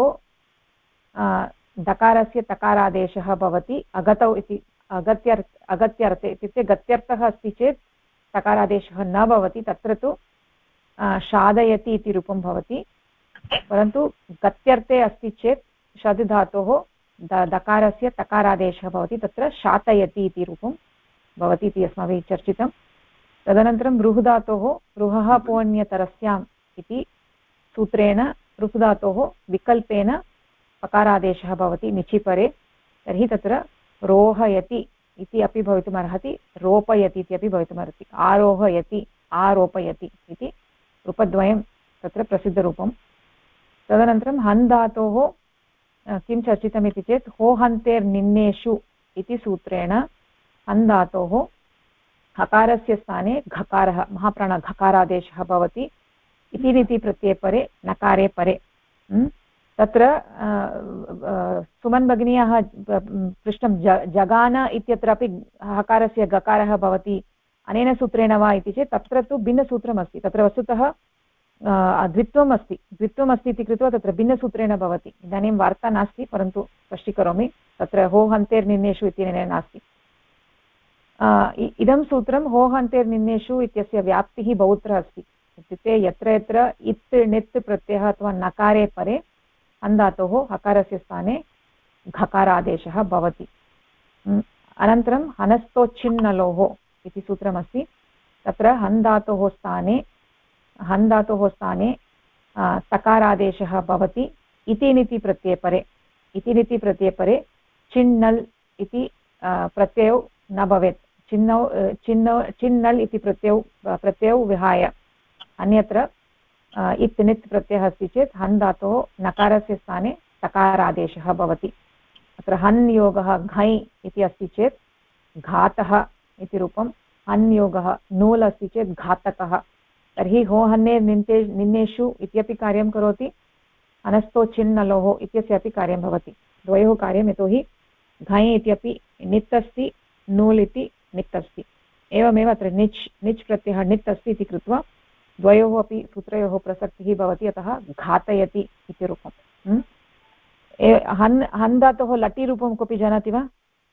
दकारस्य तकारादेशः भवति अगतौ इति अगत्यर्थे इत्युक्ते गत्यर्थः अस्ति चेत् तकारादेशः न भवति, तत्र तु शादयति इति रूपं भवति। परन्तु गत्यर्थे अस्ति चेत् षद् धातोः दकारस्य तकारादेशः भवति, तत्र शातयति इति रूपं भवति इति अस्माभिः चर्चितं। तदनन्तरं रुह् धातोः रुहः पोऽन्यतरस्याम् इति सूत्रेण रुह् धातोः विकल्पेन पकारादेशः भवति निचिपरे। तर्हि तत्र रोहयति इति अपि भवितुमर्हति, रोपयति इति अपि भवितुमर्हति। आरोहयति, आरोपयति इति रूपद्वयं तत्र प्रसिद्धरूपं। तदनन्तरं हन् धातोः किं चर्चितमिति चेत् होहन्तेर्निन्नेषु इति सूत्रेण हन् धातोः हकारस्य स्थाने घकारः महाप्राणघकारादेशः भवति। इति रीति प्रत्यये परे नकारे परे। तत्र सुमन् भगिन्याः पृष्टं जगान इत्यत्रापि हकारस्य गकारः भवति अनेन सूत्रेण वा इति चेत् तत्र तु भिन्नसूत्रमस्ति। तत्र वस्तुतः द्वित्वम् अस्ति इति कृत्वा तत्र भिन्नसूत्रेण भवति। इदानीं वार्ता नास्ति, परन्तु स्पष्टीकरोमि। तत्र होहन्तेर्निन्नेषु इत्यनेन नास्ति। इदं सूत्रं होहन्तेर्निन्नेषु इत्यस्य व्याप्तिः बहुत्र अस्ति। इत्युक्ते यत्र यत्र इत् णित् प्रत्ययः अथवा नकारे परे हन् धातोः हकारस्य स्थाने घकारादेशः भवति। अनन्तरं हनस्तोच्छिन्नलोः इति सूत्रमस्ति। तत्र हन् धातोः स्थाने तकारादेशः भवति इति नीति प्रत्यये परे चिन्नल् इति प्रत्ययौ न भवेत्। चिन्नल् इति प्रत्ययौ विहाय अन्यत्र इत् णित् प्रत्ययः अस्ति चेत् हन् धातोः नकारस्य स्थाने तकारादेशः भवति। अत्र हन् योगः घञ् इति अस्ति चेत् घातः इति रूपं, हन् योगः नूल् अस्ति चेत् घातकः। तर्हि होहन्ने निन्नेषु इत्यपि कार्यं करोति, हनस्तोच्छिन्नलोः इत्यस्यापि कार्यं भवति। द्वयोः कार्यं, यतोहि घञ् इत्यपि णित् अस्ति, नूल् इति णित् अस्ति। एवमेव अत्र निच् प्रत्ययः णित् अस्ति इति कृत्वा द्वयोः अपि सूत्रयोः प्रसक्तिः भवति, अतः घातयति इति रूपम्। हन् धातोः लटि रूपं कोऽपि जानाति वा?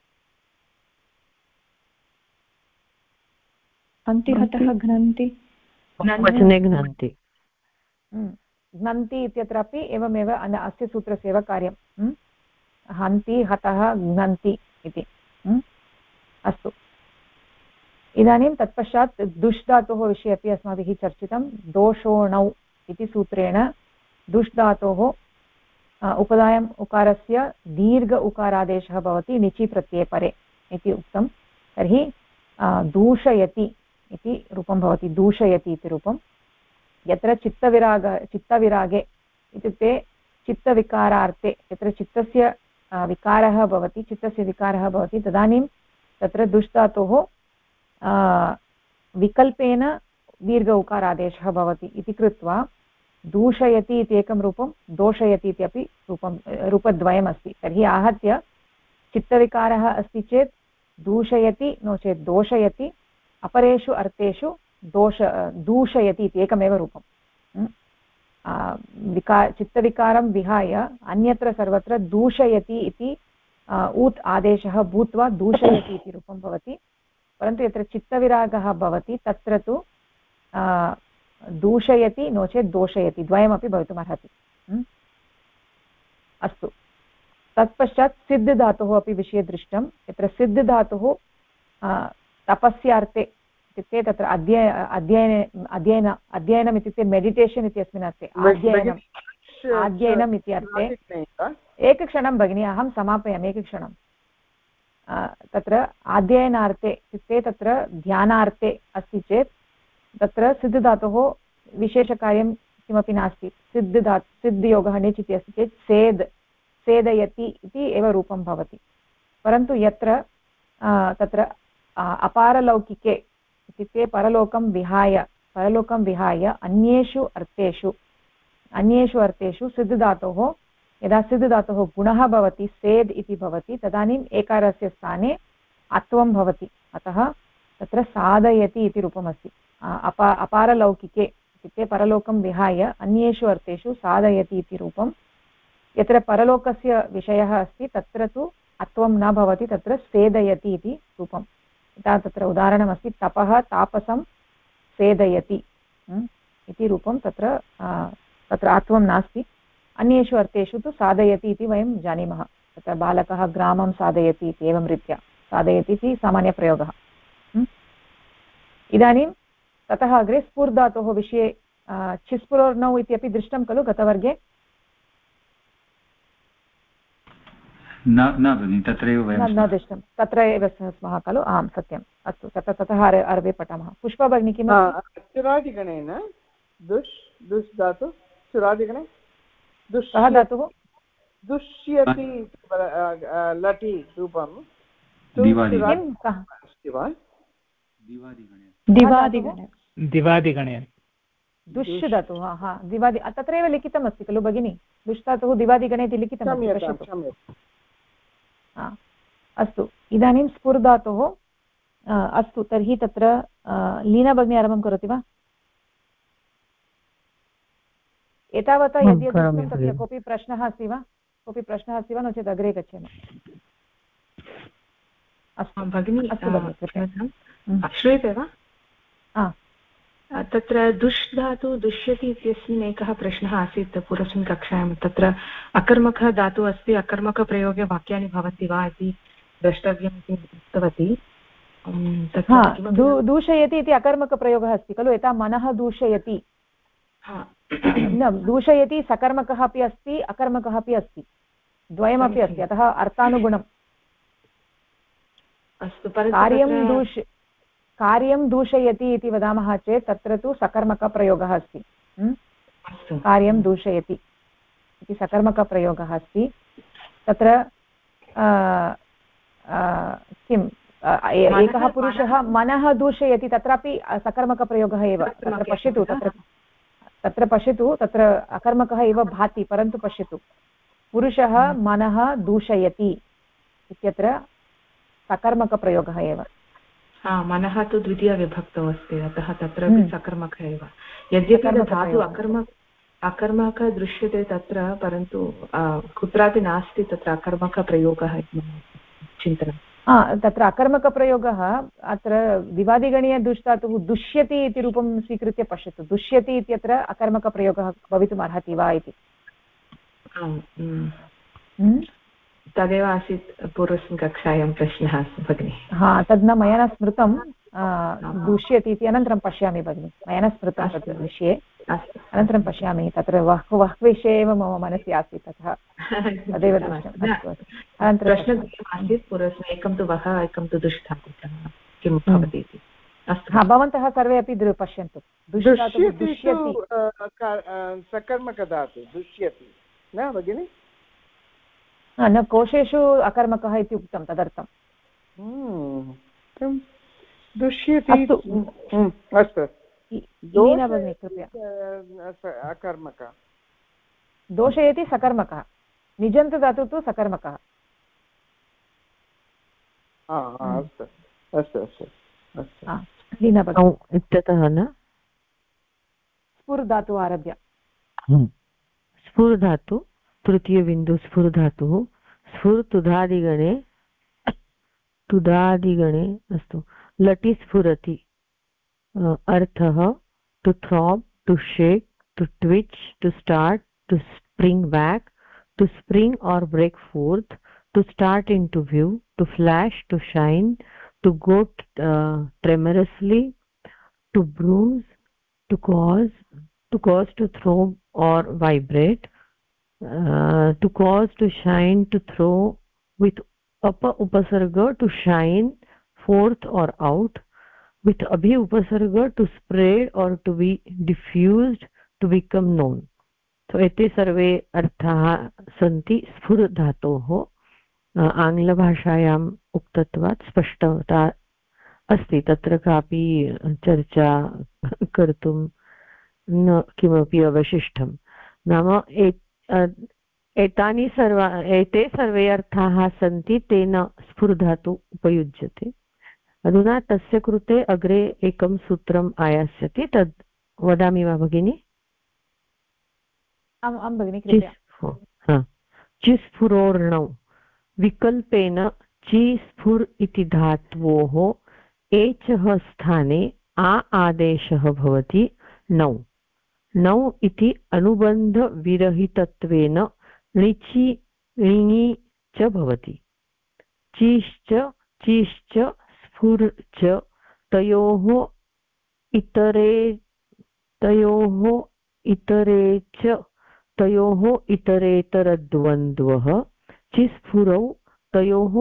अन्तिहतः घ्नन्ति, वचने घ्नन्ति। घ्नन्ति इत्यत्रापि एवमेव अस्य सूत्रस्य एव कार्यं। हन्ति हतः घ्नन्ति इति। अस्तु, इदानीं तत्पश्चात् दुष् धातोः विषये अपि अस्माभिः चर्चितं। दोषोणौ इति सूत्रेण दुष् धातोः उपधायम् उकारस्य दीर्घ उकारादेशः भवति निचि प्रत्यये परे इति उक्तं। तर्हि दूषयति इति रूपं भवति, दूषयति इति रूपं। यत्र चित्तविरागे इत्युक्ते चित्तविकारार्थे, यत्र चित्तस्य विकारः भवति, तदानीं तत्र दुष् धातोः विकल्पेन दीर्घ उकारादेशः भवति इति कृत्वा दूषयति इति एकं रूपं, दोषयति इति अपि रूपद्वयमस्ति। तर्हि आहत्य चित्तविकारः अस्ति चेत् दूषयति, नो चेत् दोषयति, अपरेषु अर्थेषु दूषयति इति एकमेव रूपं। चित्तविकारं विहाय अन्यत्र सर्वत्र दूषयति इति ऊत् आदेशः भूत्वा दूषयति इति रूपं भवति। परन्तु यत्र चित्तविरागः भवति तत्र तु दूषयति नो चेत् दोषयति, द्वयमपि भवितुमर्हति। अस्तु, तत्पश्चात् सिद्ध धातुः अपि विषये दृष्टं। यत्र सिद्ध धातुः तपस्यार्थे, इत्युक्ते तत्र अध्ययनम् इत्युक्ते मेडिटेशन् इत्यस्मिन् अर्थे, अध्ययनम् इति अर्थे। एकक्षणं भगिनी, अहं समापयामि, एकक्षणं। तत्र अध्ययनार्थे इत्युक्ते तत्र ध्यानार्थे अस्ति चेत् तत्र सिद्धधातोः विशेषकार्यं किमपि नास्ति। सिद्धयोगः णिच् इति अस्ति चेत् सेदयति इति एव रूपं भवति। परन्तु यत्र तत्र अपारलौकिके इत्युक्ते परलोकं विहाय अन्येषु अर्थेषु सिद्धधातोः, यदा सिद्धधातोः गुणः भवति, सेद् इति भवति, तदानीम् एकारस्य स्थाने अत्वं भवति। अतः तत्र साधयति इति रूपमस्ति। अपारलौकिके इत्युक्ते परलोकं विहाय अन्येषु अर्थेषु साधयति इति रूपं। यत्र परलोकस्य विषयः अस्ति तत्र तु अत्वं न भवति, तत्र सेदयति इति रूपं। यथा तत्र उदाहरणमस्ति, तपः तापसं सेदयति इति रूपं। तत्र अत्वं नास्ति। अन्येषु अर्थेषु तु साधयति इति वयं जानीमः। तत्र बालकः ग्रामं साधयति इति, एवं रीत्या साधयति इति सामान्यप्रयोगः। इदानीं ततः अग्रे स्फुर्धातोः विषये छिस्पुरोर्नौ इत्यपि दृष्टं खलु गतवर्गे? न भगिनि, तत्रैव वयं न दृष्टं, तत्र एव स्मः खलु? आम्, सत्यम्। अस्तु, ततः आरभ्य पठामः। पुष्पा भगिनी, किम्? चुरादिगणेन दुष् धातु चुरादिगणे कः धातुः? दुष्यति लटि रूपं दिवादिगणे दुष् धातुः। हा, दिवादि, तत्रैव लिखितमस्ति खलु भगिनि? दुष् धातुः दिवादिगणे इति लिखितमस्ति। अस्तु, इदानीं स्फुर्धातोः। अस्तु, तर्हि तत्र लीना भगिनी आरम्भं करोति वा? एतावता यद् यद् उक्तं तत्र कोऽपि प्रश्नः अस्ति वा नो चेत् अग्रे गच्छेम अस्तु भगिनी श्रूयते वा तत्र दुष् धातु दुष्यति इत्यस्मिन् एकः प्रश्नः आसीत् पूर्वस्मिन् कक्षायां तत्र अकर्मकः धातुः अस्ति अकर्मकप्रयोगे वाक्यानि भवन्ति वा इति द्रष्टव्यम् इति उक्तवती दूषयति इति अकर्मकप्रयोगः अस्ति खलु यथा मनः दूषयति न दूषयति सकर्मकः अपि अस्ति अकर्मकः अपि अस्ति द्वयमपि अस्ति अतः अर्थानुगुणम् अस्तु कार्यं दूषयति इति वदामः चेत् तत्र तु सकर्मकप्रयोगः अस्ति कार्यं दूषयति इति सकर्मकप्रयोगः अस्ति तत्र किम् एकः पुरुषः मनः दूषयति तत्रापि सकर्मकप्रयोगः एव तत्र पश्यतु तत्र अकर्मकः एव भाति परन्तु पश्यतु पुरुषः मनः दूषयति इत्यत्र सकर्मकप्रयोगः एव मनः तु द्वितीयविभक्तौ अस्ति अतः तत्र सकर्मकः एव यद्यपि धातु अकर्मकः दृश्यते तत्र परन्तु कुत्रापि नास्ति तत्र अकर्मकप्रयोगः इति चिन्तनं तत्र अकर्मकप्रयोगः अत्र दिवादिगणीयदुष्धातुः दुष्यति इति रूपं स्वीकृत्य पश्यतु दुष्यति इत्यत्र अकर्मकप्रयोगः भवितुम् अर्हति वा इति तदेव आसीत् पूर्वस्मिन् कक्षायां प्रश्नः अस्ति भगिनि तद् न मया न स्मृतं दुष्यति इति अनन्तरं पश्यामि भगिनि मया न स्मृतं तत् विषये अनन्तरं पश्यामि तत्र वह् विषये एव मम मनसि आसीत् ततः तदेव दृष्टम् प्रश्नः आसीत् पूर्वस्मिन् एकं तु वः एकं तु दुष्धातु किं भवति इति अस्तु भवन्तः सर्वे अपि पश्यन्तु दुष्यति सकर्मकधातु दुष्यति न भगिनि न कोशेषु अकर्मकः इति उक्तं तदर्थं दुष्यति अस्तु भगिनी कृपया अकर्मकः दोषयति सकर्मकः निजन्तधातुः तु सकर्मकः अस्तु अस्तु अस्तु अस्तु इत्यतः न स्फुर्धातु आरभ्य स्फुर्धातु तृतीयबिन्दु स्फुर्धातुः स्फुर् तुदादिगणे अस्तु लटि स्फुरति अर्थः to throb to shake to twitch to start to spring back to spring or break forth to start into view to flash to shine to go tremorously to bruise to cause to throb or vibrate to cause to shine to throw with apa upasarga to shine forth or out with abhi upasarga to spread or to be diffused to become known so ete sarve arthaः santi स्फुर धातोः आङ्ग्लभाषायाम् उक्तत्वात् स्पष्टता अस्ति तत्र कापि चर्चा कर्तुं न किमपि अवशिष्टं नाम एते सर्वे अर्थाः सन्ति तेन स्फुर्धातु उपयुज्यते अधुना तस्य कृते अग्रे एकं सूत्रम् आयास्यति तद् वदामि वा भगिनि आम् भगिनि कृपया चिस्फुरोर्णौ विकल्पेन ची स्फुर् इति धात्वोः एचः स्थाने आदेशः भवति नौ नौ इति अनुबन्धविरहितत्वेन णिचि णिङि च भवति चीश्च चीश्च स्फुर् च तयोः इतरेतरद्वन्द्वः चिस्फुरौ तयोः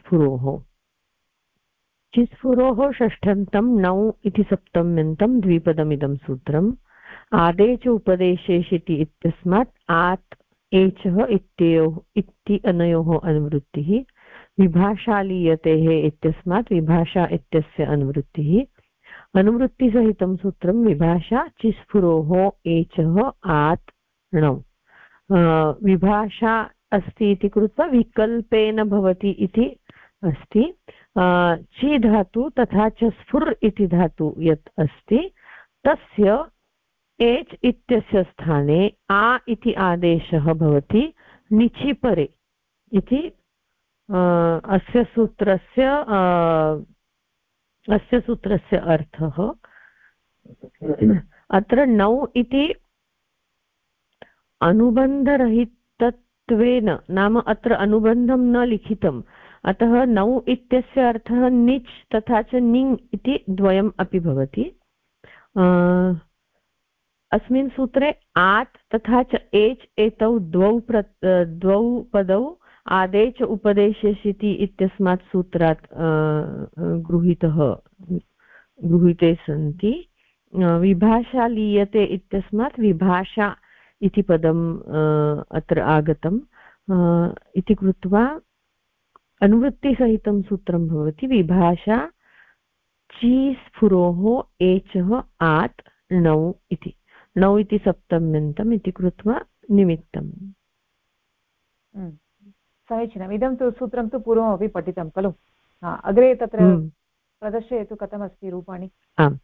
चिस्फुरोः षष्ठ्यन्तं नौ इति सप्तम्यन्तं द्विपदमिदं सूत्रम् आदेच उपदेशेषिति इत्यस्मात् आत् एचः इति अनयोः अनुवृत्तिः विभाषालीयतेः इत्यस्मात् विभाषा इत्यस्य अनुवृत्तिः अनुवृत्तिसहितं सूत्रं विभाषा चिस्फुरोः एचः आत् णौ विभाषा अस्ति इति कृत्वा विकल्पेन भवति इति अस्ति ची धातु तथा च स्फुर् इति धातु यत् अस्ति तस्य एच् इत्यस्य स्थाने आ इति आदेशः भवति निचि परे इति अस्य सूत्रस्य अर्थः। अत्र नौ इति अनुबन्धरहितत्वेन, नाम अत्र अनुबन्धं न लिखितम्, अतः नौ इत्यस्य अर्थः निच् तथा च निङ् इति द्वयम् अपि भवति। अस्मिन् सूत्रे आत् तथा च एच् एतौ द्वौ पदौ आदेश उपदेशेषिति इत्यस्मात् सूत्रात् गृहीते सन्ति। विभाषा लीयते इत्यस्मात् विभाषा इति पदम् अत्र आगतम् इति कृत्वा अनुवृत्तिसहितं सूत्रं भवति विभाषा ची स्फुरोः एचः आत् नौ इति। नौ इति सप्तम्यन्तम् इति कृत्वा निमित्तम्। समीचीनम्। इदं तु सूत्रं तु पूर्वमपि पठितं खलु? अग्रे तत्र प्रदर्शयतु कथमस्ति रूपाणि। आम्।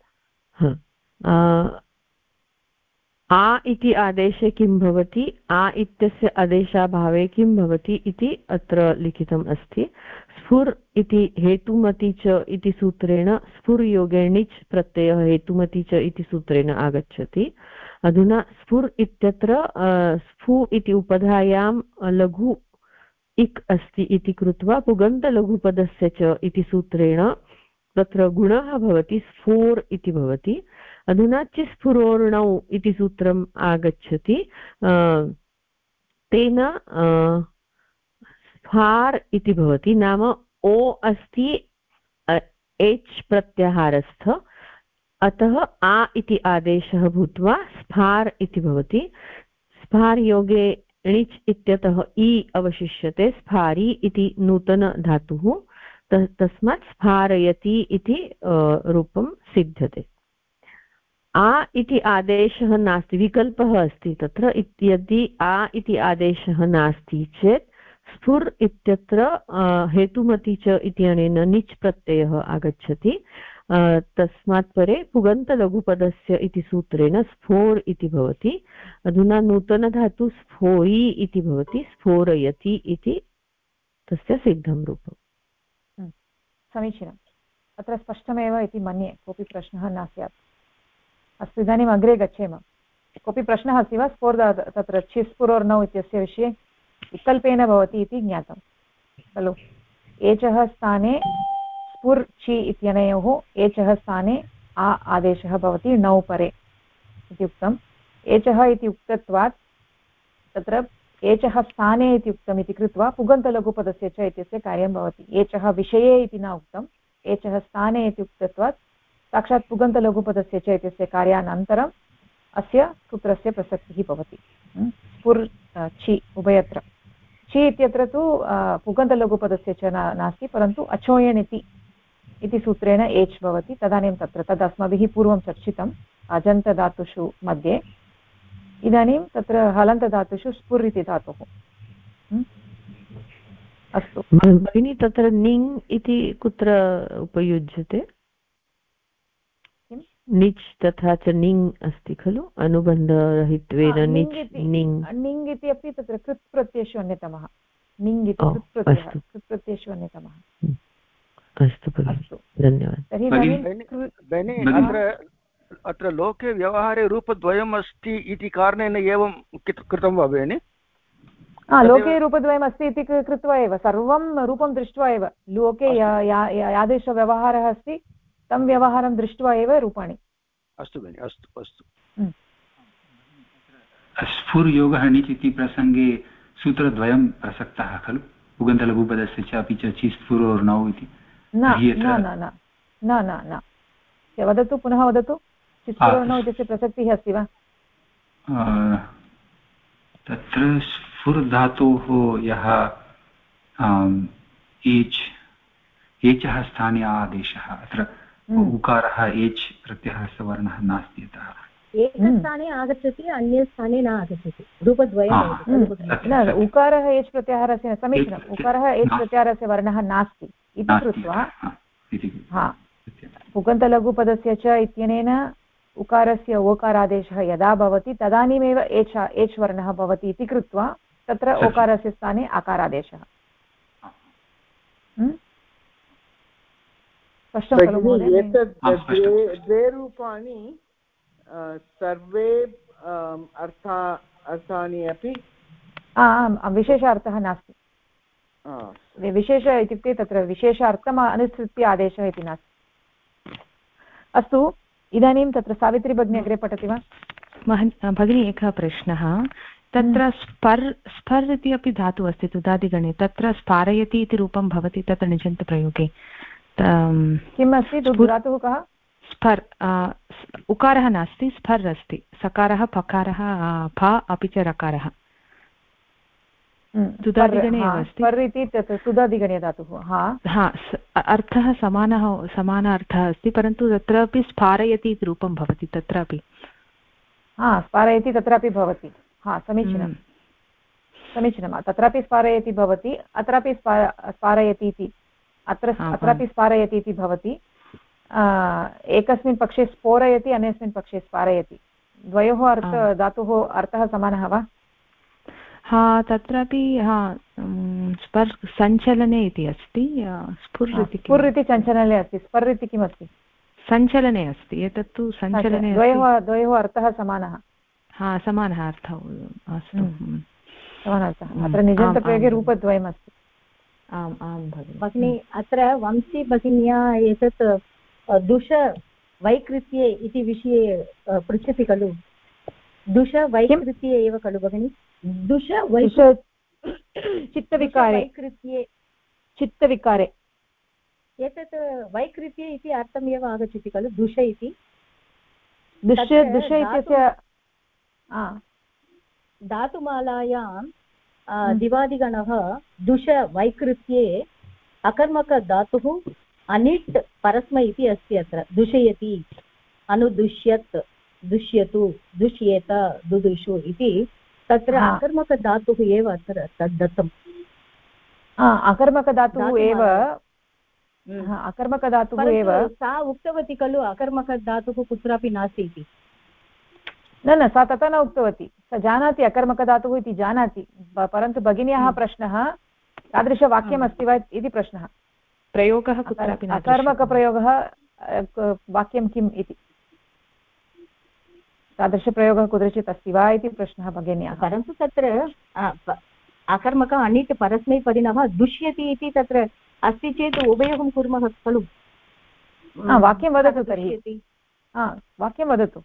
आ इति आदेशे किं भवति, आ इत्यस्य आदेशाभावे किं भवति इति अत्र लिखितम् अस्ति। स्फुर् इति हेतुमति च इति सूत्रेण स्फुर्योगे णिच् प्रत्ययः हेतुमति च इति सूत्रेण आगच्छति। अधुना स्फुर् इत्यत्र स्फु इति उपधायां लघु इक् अस्ति इति कृत्वा पुगन्तलघुपदस्य च इति सूत्रेण तत्र गुणः भवति स्फोर् इति भवति। अधुना चिस्फुरोर्णौ इति सूत्रम् आगच्छति। तेन स्फार् इति भवति, नाम ओ अस्ति एच् प्रत्याहारस्थ, अतः आ इति आदेशः भूत्वा स्फार् इति भवति। स्फार् योगे णिच् इत्यतः इ अवशिष्यते, स्फारि इति नूतनधातुः, तस्मात् स्फारयति इति रूपं सिद्ध्यते। आ इति आदेशः नास्ति, विकल्पः अस्ति तत्र। यदि आ इति आदेशः नास्ति चेत् स्फुर् इत्यत्र हेतुमति च इत्यनेन निच् प्रत्ययः आगच्छति। तस्मात् परे पुगन्तलघुपदस्य इति सूत्रेण स्फोर् इति भवति। अधुना नूतनधातु स्फोरि इति भवति, स्फोरयति इति तस्य सिद्धं रूपम्। समीचीनम्। अत्र स्पष्टमेव इति मन्ये, कोऽपि प्रश्नः न स्यात्। अस्तु, इदानीम् अग्रे गच्छेम। कोऽपि प्रश्नः अस्ति वा? स्फोर् तत्र छिस्फुरोर्नौ इत्यस्य विषये विकल्पेन भवति इति ज्ञातं खलु? एचः स्थाने स्फुर् छि इत्यनयोः एचः स्थाने आ आदेशः भवति नौ परे इति उक्तम्। एचः इति उक्तत्वात् तत्र एचः स्थाने इति उक्तम् इति कृत्वा पुगन्तलघुपदस्य च इत्यस्य कार्यं भवति। एचः विषये इति न उक्तम्, एचः स्थाने इति उक्तत्वात् साक्षात् पुगन्तलघुपदस्य च इत्यस्य कार्यानन्तरम् अस्य सूत्रस्य प्रसक्तिः भवति। स्फुर् छि उभयत्र। छि इत्यत्र तु पुगन्तलघुपदस्य च नास्ति, परन्तु अचोयन् इति सूत्रेण एच् भवति। तदानीं तत्र तद् अस्माभिः पूर्वं चर्चितम् अजन्तधातुषु मध्ये। इदानीं तत्र हलन्तधातुषु स्फुर् इति धातुः। अस्तु भगिनी, तत्र निङ् इति कुत्र उपयुज्यते? निच् तथा च निङ् अस्ति खलु, अनुबन्धरहित्वेन निच् निङ् इति अपि तत्र कृत् प्रत्ययेषु अन्यतमः। निङ् इति कृत् प्रत्ययः, कृत् प्रत्ययेषु अन्यतमः। अस्तु भगिनि, धन्यवादः। अत्र लोके व्यवहारे रूपद्वयम् अस्ति इति कारणेन एवं कृतं वा भगिनि? लोके रूपद्वयम् अस्ति इति कृत्वा एव, सर्वं रूपं दृष्ट्वा एव, लोके यादृशव्यवहारः अस्ति तं व्यवहारं दृष्ट्वा एव रूपाणि। अस्तु भगिनि, अस्तु अस्तु। स्फुर् योगः णिच् इति प्रसङ्गे सूत्रद्वयं प्रसक्तः खलु, पुगन्तलघुपदस्य च अपि च चिस्फुरोर्नौ इति। न वदतु, पुनः वदतु। चिस्फुरोर्नौ इत्यस्य प्रसक्तिः अस्ति वा? तत्र स्फुर् धातोः यः एचः स्थाने आदेशः, अत्र उकारः एच् प्रत्ययस्य वर्णः नास्ति, अतः एकस्थाने आगच्छति, अन्य स्थाने न आगच्छति, रूपद्वयं। उकारः एच् प्रत्याहारस्य, समीचीनम्, उकारः एच् प्रत्याहारस्य वर्णः नास्ति इति कृत्वा पुगन्तलघुपदस्य च इत्यनेन उकारस्य ओकारादेशः यदा भवति तदानीमेव एच् वर्णः भवति इति कृत्वा तत्र ओकारस्य स्थाने आकारादेशः। स्पष्टं खलु महोदय? द्वे रूपाणि सर्वे अर्थानि अपि विशेष अर्थः नास्ति। विशेष इत्युक्ते तत्र विशेष अर्थम् अनुसृत्य आदेशः इति नास्ति। अस्तु, इदानीं तत्र सावित्री भगिनी अग्रे पठति वा? भगिनी एकः प्रश्नः, तत्र स्पर् इति अपि धातुः अस्ति तुदादिगणे, तत्र स्पारयति इति रूपं भवति तत्र निजन्तप्रयोगे किम् अस्ति? धातुः कः? स्पर्। उकारः नास्ति, स्पर् अस्ति, सकारः पकारः फ अपि च रकारः तुदादिगणे एव अस्ति। स्पर् इति तुदादिगणे धातुः। अर्थः समान अर्थः अस्ति, परन्तु तत्रापि स्पारयति इति रूपं भवति तत्रापि। स्पारयति तत्रापि भवति। समीचीनं समीचीनं। तत्रापि स्पारयति भवति, अत्रापि स्पारयति इति, अत्रापि स्पारयति इति भवति। एकस्मिन् पक्षे स्फोरयति, अन्यस्मिन् पक्षे स्पारयति। द्वयोः धातुः अर्थः समानः वा? तत्रापि स्पर् सञ्चलने इति अस्ति। स्फुर् इति सञ्चलने अस्ति, स्पर् इति किमस्ति? सञ्चलने अस्ति। एतत्तु सञ्चलने द्वयोः अर्थः समानः। समानः अर्थः अस्तु। समानार्थः। अत्र निजन्तप्रयोगे रूपद्वयमस्ति। आम् आं भगिनी, अत्र वंशी भगिन्या एतत् दुष वैकृत्ये इति विषये पृच्छति खलु? दुष वैकृत्ये एव खलु भगिनी? दुष चित्तविकारे एतत् वैकृत्ये इति अर्थमेव आगच्छति खलु दुष इति? दुष इत्यस्य धातुमालायां दिवादिगणः दुष वैकृत्ये अकर्मकधातुः अनिट् परस्मै इति अस्ति। अत्र दुषयति, अनुदुष्यत्, दुष्यतु, दुष्येत, दुदुषु इति तत्र अकर्मकधातुः एव अत्र तद्दत्तम्। अकर्मकधातुः एव सा उक्तवती खलु अकर्मकधातुः कुत्रापि नास्ति इति। न, सा तथा न उक्तवती। सा जानाति अकर्मकधातुः इति जानाति, परन्तु भगिन्याः प्रश्नः तादृशवाक्यमस्ति वा इति प्रश्नः। प्रयोगः कुत्रापि न, अकर्मकप्रयोगः वाक्यं किम् इति, तादृशप्रयोगः कुत्रचित् अस्ति वा इति प्रश्नः भगिन्याः। परन्तु तत्र अकर्मक अनिट् परस्मैपदिनः दुष्यति इति तत्र अस्ति चेत् उभयोः कुर्मः खलु। वाक्यं वदतु तर्हि, वाक्यं वदतु।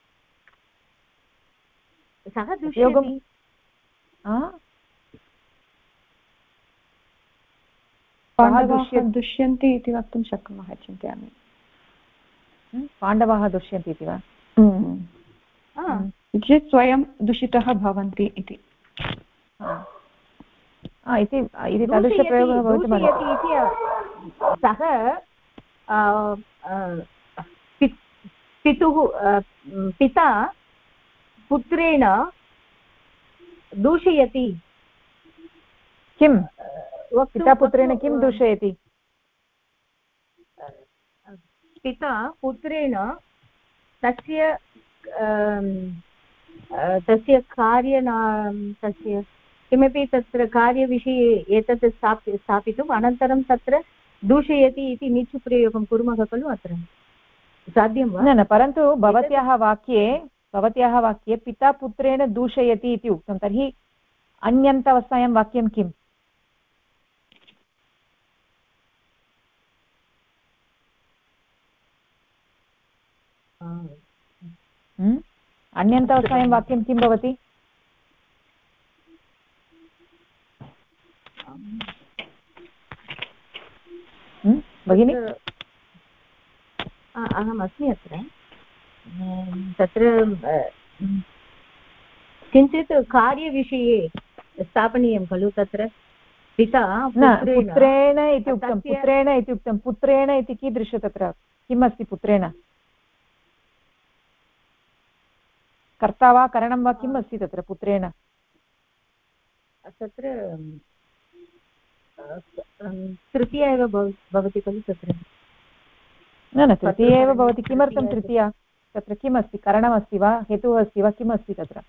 सः दुष्यति। पाण्डवाः दुष्यन्ति इति वक्तुं शक्नुमः चिन्तयामि। पाण्डवाः दुष्यन्ति इति वा? चेत् स्वयं दूषितः भवन्ति इति तादृशप्रयोगः भवितुमर्हति। सः पिता पुत्रेण दूषयति। किं पिता पुत्रेण किं दूषयति? पिता पुत्रेण तस्य तस्य किमपि तत्र कार्यविषये एतत् स्थापितुम् अनन्तरं तत्र दूषयति इति निचुप्रयोगं कुर्मः खलु। अत्र साध्यं वा? न, परन्तु भवत्याः वाक्ये पिता पुत्रेण दूषयति इति उक्तं, तर्हि अन्यन्तावस्थायां वाक्यं किम्? अन्यन्तावस्थायां वाक्यं किं भवति? भगिनि, अहम् अस्मि अत्र। तत्र किञ्चित् कार्यविषये स्थापनीयं खलु। तत्र पिता पुत्रेण इति उक्तं, पुत्रेण इति कीदृश, तत्र किम् अस्ति पुत्रेण? कर्ता वा करणं वा किम् अस्ति तत्र पुत्रेण? तत्र तृतीया एव भवति खलु तत्र। न, तृतीया एव भवति। किमर्थं तृतीया? तत्र किम् अस्ति करणमस्ति वा हेतुः अस्ति वा किम् अस्ति तत्र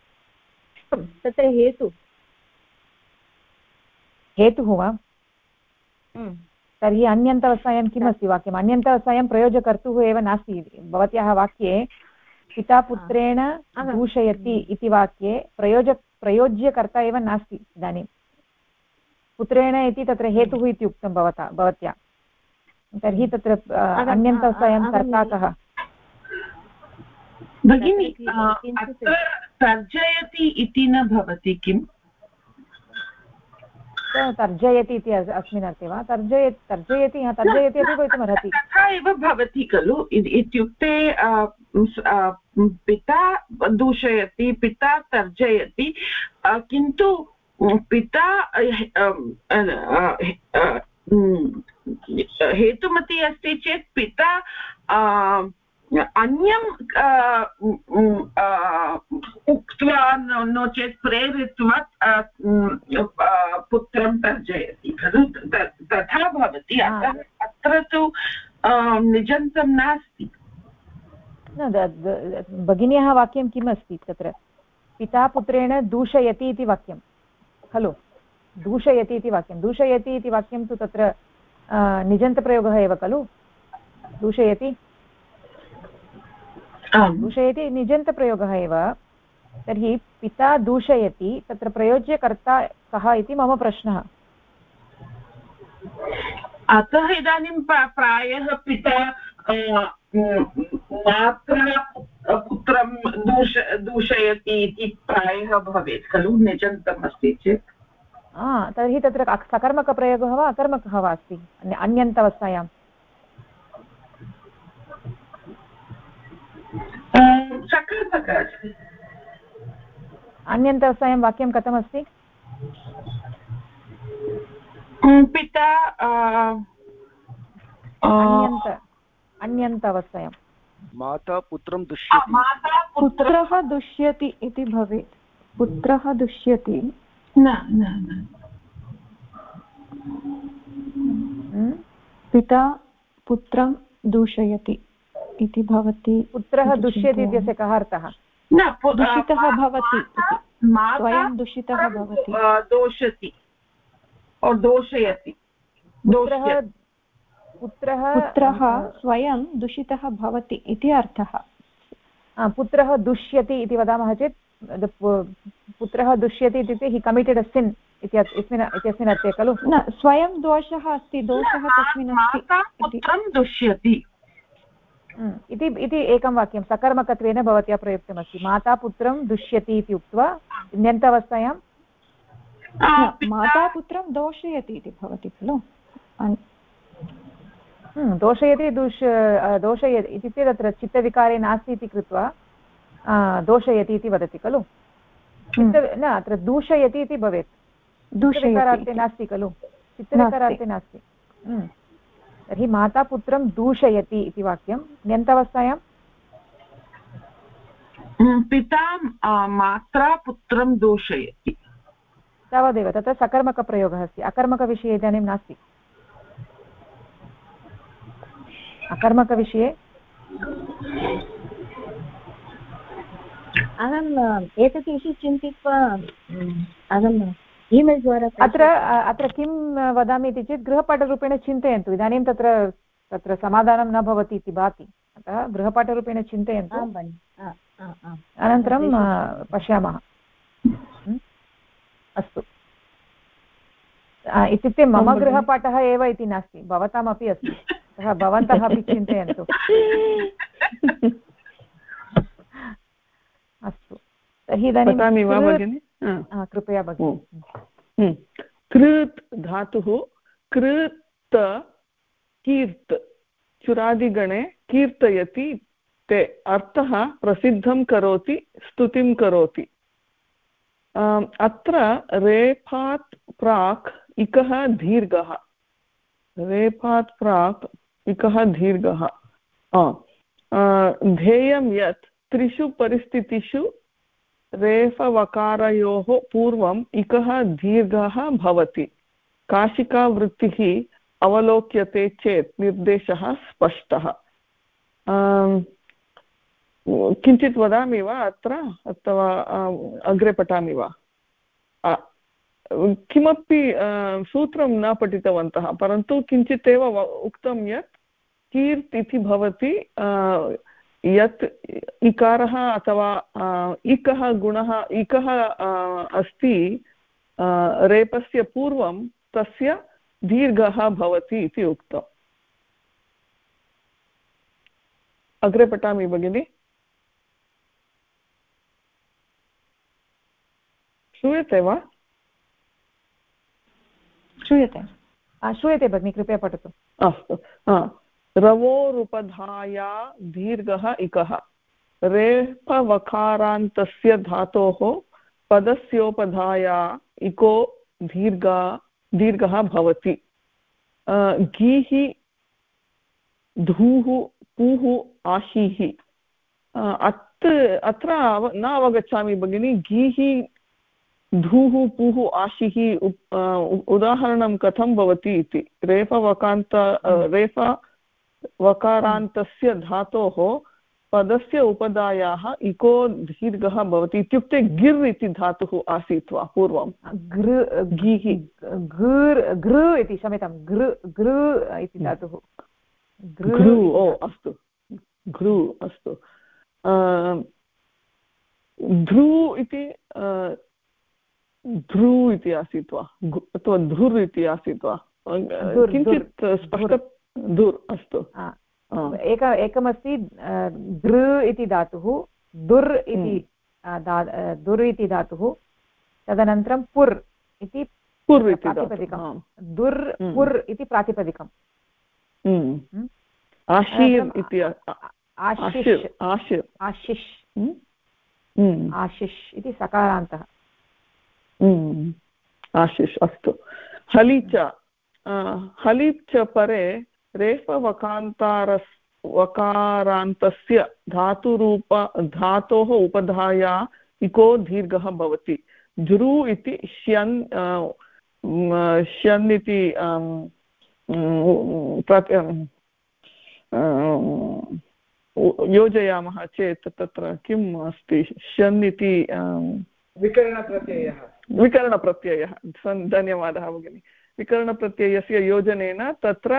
हेतुः वा तर्हि अन्यन्तवस्थायां किम् अस्ति वाक्यम् अन्यन्तवस्थायां प्रयोजकर्तुः एव नास्ति भवत्याः वाक्ये पिता पुत्रेण दूषयति इति वाक्ये प्रयोज्यकर्ता एव नास्ति इदानीं पुत्रेण इति तत्र हेतुः इति उक्तं भवत्या तर्हि तत्र अन्यन्तवस्थायां कर्ता कः भगिनी अत्र तर्जयति इति न भवति किम् तर्जयति इति अस्मिन् अर्थे वा तर्जयति अपि भवितुमर्हति तथा एव भवति खलु इत्युक्ते पिता दूषयति पिता तर्जयति किन्तु पिता हेतुमती अस्ति चेत् पिता अन्यं उक्त्वा नो चेत् प्रेरित्वा पुत्रं तर्जयति खलु तथा भवति अत्र तु निजन्तं नास्ति भगिन्याः वाक्यं किम् अस्ति तत्र पिता पुत्रेण दूषयति इति वाक्यं खलु दूषयति इति वाक्यं तु तत्र निजन्तप्रयोगः एव खलु दूषयति निजन्तप्रयोगः एव तर्हि पिता दूषयति तत्र प्रयोज्यकर्ता कः इति मम प्रश्नः अतः इदानीं प्रायः पिता मात्रा पुत्रं दूषयति इति प्रायः भवेत् खलु निजन्तम् अस्ति चेत् तर्हि तत्र सकर्मकप्रयोगः वा अकर्मकः वा अस्ति अन्यन्तवस्थायां सकर्मकः अस्ति अन्यन्तवस्थायां वाक्यं कथमस्ति पिता अन्यन्तवस्थायां माता पुत्रं दुष्यति पुत्रः दुष्यति इति भवेत् पुत्रः दुष्यति न पिता पुत्रं दूषयति इति भवति पुत्रः दुष्यति इत्यस्य कः अर्थः न दूषितः भवति स्वयं दूषितः भवति दोषति दोषयति पुत्रः स्वयं दूषितः भवति इति अर्थः पुत्रः दुष्यति इति वदामः चेत् पुत्रः दुष्यति इत्युक्ते हि कमिटेड् अ सिन् इत्यस्मिन् अर्थे खलु न स्वयं दोषः अस्ति दोषः तस्मिन् अस्ति दुष्यति इति एकं वाक्यं सकर्मकत्वेन भवत्या प्रयुक्तमस्ति माता पुत्रं दुष्यति इति उक्त्वा अन्यन्तवस्थायां माता पुत्रं दोषयति इति भवति खलु दोषयति दोषयति इत्युक्ते तत्र चित्तविकारे नास्ति इति कृत्वा दोषयति इति वदति खलु न अत्र दूषयति इति भवेत् दूषविकारार्थे नास्ति खलु चित्तविकारार्थे नास्ति तर्हि माता पुत्रं दूषयति इति वाक्यं अन्यन्तवस्थायां पिता मात्रा पुत्रं दूषयति तावदेव तत्र सकर्मकप्रयोगः अस्ति अकर्मकविषये इदानीं नास्ति अकर्मकविषये अहम् एतत् विषये चिन्तित्वा अहम् ईमेल् द्वारा अत्र किं वदामि इति चेत् गृहपाठरूपेण चिन्तयन्तु इदानीं तत्र समाधानं न भवति इति भाति अतः गृहपाठरूपेण चिन्तयन्तु अनन्तरं पश्यामः अस्तु इत्युक्ते मम गृहपाठः एव इति नास्ति भवतामपि अस्ति अतः भवन्तः अपि चिन्तयन्तु अस्तु तर्हि इदानीं कृपया भगिनि कृत् धातुः कृत कीर्त् चुरादिगणे कीर्तयति ते अर्थः प्रसिद्धं करोति स्तुतिं करोति अत्र रेफात् प्राक् इकः दीर्घः रेफात् प्राक् इकः दीर्घः ध्येयं यत् त्रिषु परिस्थितिषु रेफवकारयोः पूर्वम् इकः दीर्घः भवति काशिकावृत्तिः अवलोक्यते चेत् निर्देशः स्पष्टः किञ्चित् वदामि वा अत्र अथवा अग्रे पठामि वा? किमपि सूत्रं न पठितवन्तः, परन्तु किञ्चित् एव उक्तं यत् कीर्त् इति भवति यत् इकारः अथवा इकः गुणः इकः अस्ति रेपस्य पूर्वं तस्य दीर्घः भवति इति उक्तम्। अग्रे पठामि भगिनि। श्रूयते वा? श्रूयते भगिनि, कृपया पठतु। अस्तु। रवोरुपधाया दीर्घः इकः रेफवकारान्तस्य धातोः पदस्योपधाया इको दीर्घः भवति। गीः धूः पूः आशीः। अत्र न अवगच्छामि भगिनि, गीः धूः पूः आशिः उदाहरणं कथं भवति इति। रेफवकारान्तस्य धातोः पदस्य उपधायाः इको दीर्घः भवति इत्युक्ते गिर् इति धातुः आसीत् वा पूर्वं? घृ इति, क्षम्यतां, घृ इति धातुः। घृ, ओ अस्तु, घृ अस्तु। ध्रु इति ध्रु इति आसीत् वा अथवा धुर् इति आसीत् वा? किञ्चित् स्पष्ट। धुर्, अस्तु। एकमस्ति दृ इति धातुः, दुर् इति धातुः, तदनन्तरं पुर् इति प्रातिपदिकं, दुर् पुर् इति प्रातिपदिकम्। आशिष् इति सकारान्तः। आशिष्, अस्तु। हलि च परे रेफवकारान्तस्य धातोः उपधाया इको दीर्घः भवति। ध्रु इति श्यन् इति योजयामः चेत् तत्र किम् अस्ति? श्यन् इति विकरणप्रत्ययः। धन्यवादः भगिनि। विकरणप्रत्ययस्य योजनेन तत्र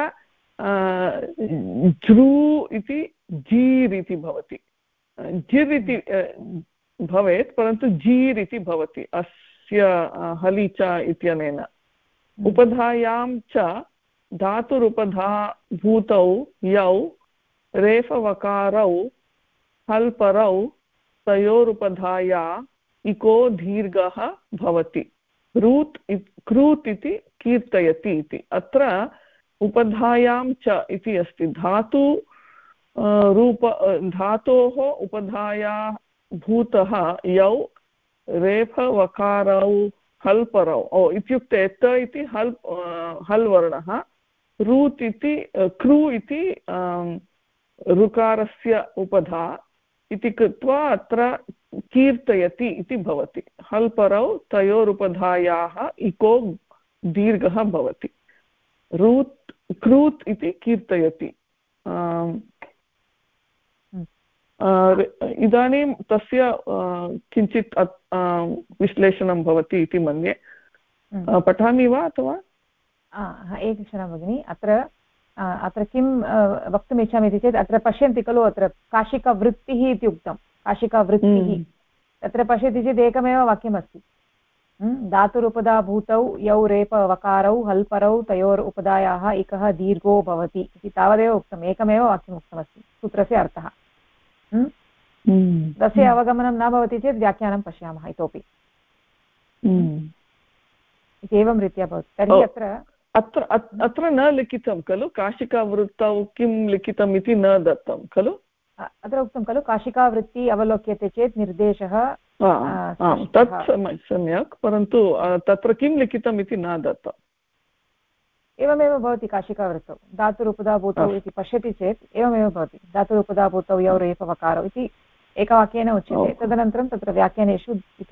ध्रु इति जीर् इति भवति। जिर् इति भवेत्, परन्तु जीर् इति भवति अस्य हलि च इत्यनेन। उपधायां च धातुरुपधाभूतौ यौ रेफवकारौ हल्परौ तयोरुपधाया इको दीर्घः भवति। क्रूत् इति कीर्तयति इति। अत्र उपधायां च इति अस्ति। धातोः उपधाया भूतः यौ रेफवकारौ हल्परौ, इत्युक्ते त इति हल् वर्णः, रूत् इति क्रू इति ऋकारस्य उपधा इति कृत्वा अत्र कीर्तयति इति भवति। हल्परौ तयोरुपधायाः इको दीर्घः भवति। क्रूत् इति कीर्तयति। इदानीं तस्य किञ्चित् विश्लेषणं भवति इति मन्ये। पठामि वा अथवा? एकक्षणं भगिनि। अत्र किं वक्तुमिच्छामि इति चेत् अत्र पश्यन्ति खलु, अत्र काशिकावृत्तिः इति उक्तं। काशिकावृत्तिः तत्र पश्यति चेत् एकमेव वाक्यमस्ति। धातुरुपधाभूतौ यौ रेफवकारौ हल्परौ तयोरुपधायाः इकः दीर्घो भवति इति तावदेव उक्तम्। एकमेव वाक्यम् उक्तमस्ति, सूत्रस्य अर्थः। तस्य अवगमनं न भवति चेत् व्याख्यानं पश्यामः इतोपि। एवं रीत्या भवति। तर्हि अत्र न लिखितं खलु काशिकावृत्तौ किं लिखितम् इति न दत्तं खलु? अत्र उक्तं खलु काशिकावृत्ति अवलोक्यते चेत् निर्देशः। तत् सम्यक्, परन्तु तत्र किं लिखितम् इति न दत्तम्। एवमेव भवति काशिकावृत्तौ। धातुरुपधाभूतौ इति पश्यति चेत् एवमेव भवति। धातुरुपधाभूतौ यौ रेफवकारौ इति एकवाक्येन उच्यते। तदनन्तरं तत्र व्याख्यानेषु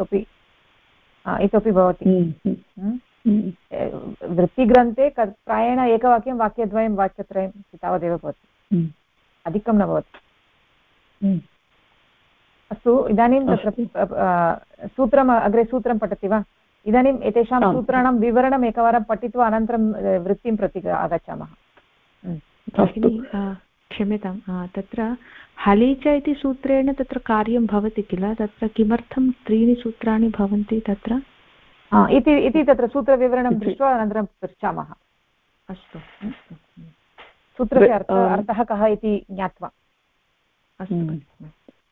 इतोपि भवति। वृत्तिग्रन्थे प्रायेण एकवाक्यं वाक्यद्वयं वाक्यत्रयं तावदेव भवति, अधिकं न भवति। अस्तु इदानीं तत्र सूत्रम् अग्रे सूत्रं पठति वा इदानीम् एतेषां सूत्राणां विवरणम् एकवारं पठित्वा अनन्तरं वृत्तिं प्रति आगच्छामः क्षम्यतां तत्र हलीच इति सूत्रेण तत्र कार्यं भवति किल तत्र किमर्थं त्रीणि सूत्राणि भवन्ति तत्र इति तत्र सूत्रविवरणं दृष्ट्वा अनन्तरं पृच्छामः अस्तु सूत्रस्य अर्थः कः इति ज्ञात्वा अस्तु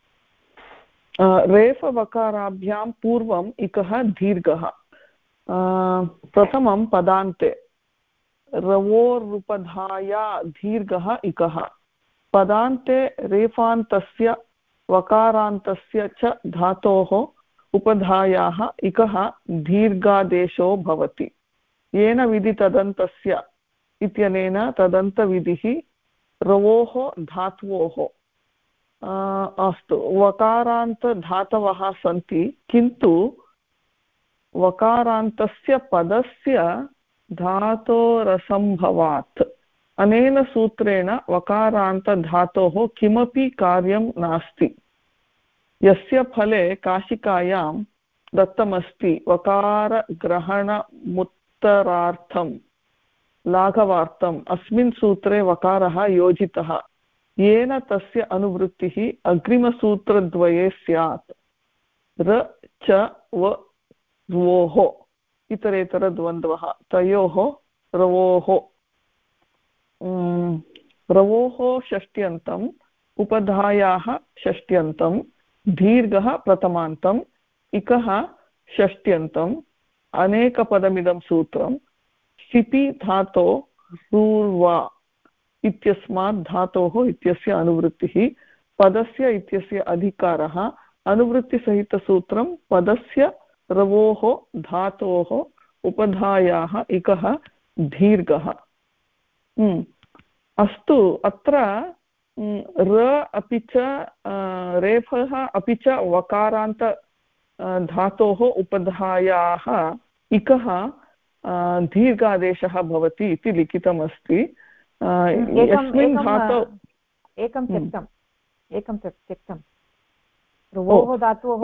रेफवकाराभ्यां पूर्वम् इकः दीर्घः प्रथमं पदान्ते रवोरुपधाया दीर्घः इकः पदान्ते रेफान्तस्य वकारान्तस्य च धातोः उपधायाः इकः दीर्घादेशो भवति येन विधितदन्तस्य इत्यनेन तदन्तविधिः रवोः धात्वोः अस्तु वकारान्तधातवः सन्ति किन्तु वकारान्तस्य पदस्य धातोरसम्भवात् अनेन सूत्रेण वकारान्तधातोः किमपि कार्यं नास्ति यस्य फले काशिकायां दत्तमस्ति वकारग्रहणमुत्तरार्थं लाघवार्थम् अस्मिन् सूत्रे वकारः योजितः येन तस्य अनुवृत्तिः अग्रिमसूत्रद्वये स्यात् र च व रवोः इतरेतरद्वन्द्वः तयोः रवोः षष्ट्यन्तम् उपधायाः षष्ट्यन्तं दीर्घः प्रथमान्तम् इकः षष्ट्यन्तम् अनेकपदमिदं सूत्रं शिपि धातो रूर्वा इत्यस्मात् धातोः इत्यस्य अनुवृत्तिः पदस्य इत्यस्य अधिकारः अनुवृत्तिसहितसूत्रं पदस्य रवोः धातोः उपधायाः इकः दीर्घः अस्तु अत्र र अपि च रेफः अपि च वकारान्त धातोः उपधायाः इकः दीर्घादेशः भवति इति लिखितमस्ति यस्मिन् धातौ एकं त्यक्तं रवोः धातोः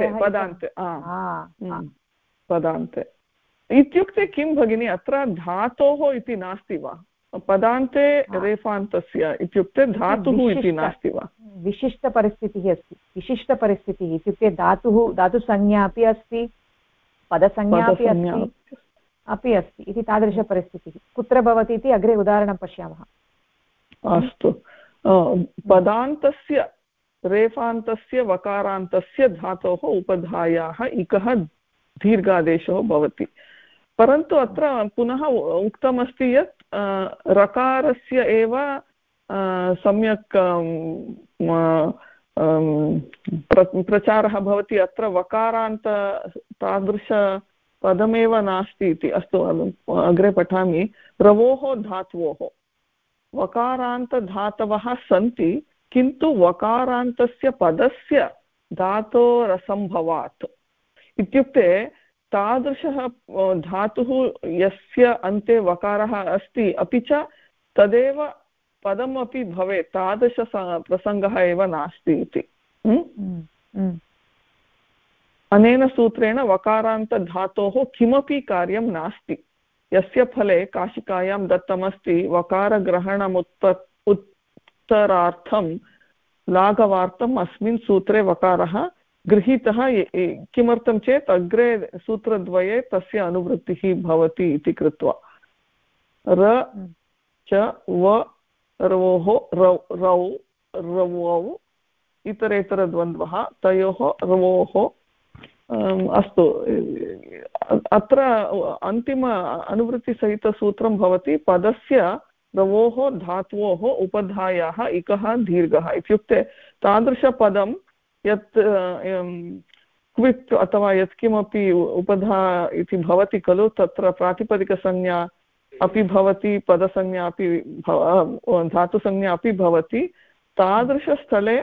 पदान्ते इत्युक्ते किं भगिनि अत्र धातोः इति नास्ति वा पदान्ते रेफान्तस्य इत्युक्ते धातुः इति नास्ति वा विशिष्टपरिस्थितिः अस्ति विशिष्टपरिस्थितिः इत्युक्ते धातुसंज्ञा अपि अस्ति पदसंज्ञा अपि अस्ति इति तादृशपरिस्थितिः कुत्र भवति इति अग्रे उदाहरणं पश्यामः अस्तु पदान्तस्य रेफान्तस्य वकारान्तस्य धातोः उपधायाः इकः दीर्घादेशो भवति परन्तु अत्र पुनः उक्तमस्ति यत् रकारस्य एव सम्यक् प्रचारः भवति अत्र वकारान्त तादृशपदमेव नास्ति इति अस्तु अग्रे पठामि रवोः धात्वोः वकारान्तधातवः सन्ति किन्तु वकारान्तस्य पदस्य धातोरसम्भवात् इत्युक्ते तादृशः धातुः यस्य अन्ते वकारः अस्ति अपि च तदेव पदमपि भवेत् तादृश प्रसङ्गः एव नास्ति इति अनेन सूत्रेण वकारान्तधातोः किमपि कार्यं नास्ति यस्य फले काशिकायां दत्तमस्ति वकारग्रहणमुत्तरार्थं लाघवार्थम् अस्मिन् सूत्रे वकारः गृहीतः किमर्थं चेत् अग्रे सूत्रद्वये तस्य अनुवृत्तिः भवति इति कृत्वा र च व रवोः रवौ इतरेतरद्वन्द्वः तयोः रवोः अस्तु अत्र अन्तिम अनुवृत्तिसहितसूत्रं भवति पदस्य रवोः धात्वोः उपधायाः इकः दीर्घः इत्युक्ते तादृशपदं यत् क्विक् अथवा यत्किमपि उपधा इति भवति खलु तत्र प्रातिपदिकसंज्ञा अपि भवति पदसंज्ञा अपि धातुसंज्ञा अपि भवति तादृशस्थले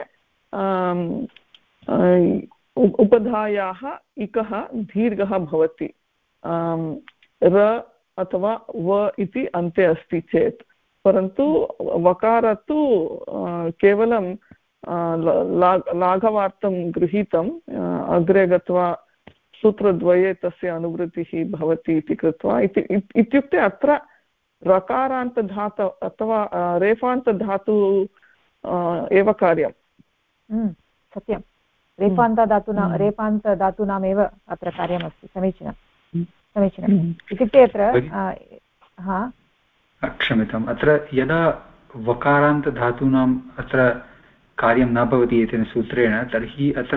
उपधायाः इकः दीर्घः भवति र अथवा व इति अन्ते अस्ति चेत् परन्तु वकार तु केवलं लाघवार्थं गृहीतम् अग्रे गत्वा सूत्रद्वये तस्य अनुवृत्तिः भवति इति कृत्वा इत्युक्ते अत्र रकारान्तधातु अथवा रेफान्तधातु एव कार्यं। सत्यं रेफान्तधातूनामेव अत्र कार्यमस्ति। समीचीनम् इत्युक्ते अत्र क्षम्यताम् अत्र यदा वकारान्तधातूनाम् अत्र कार्यं न भवति एतेन सूत्रेण तर्हि अत्र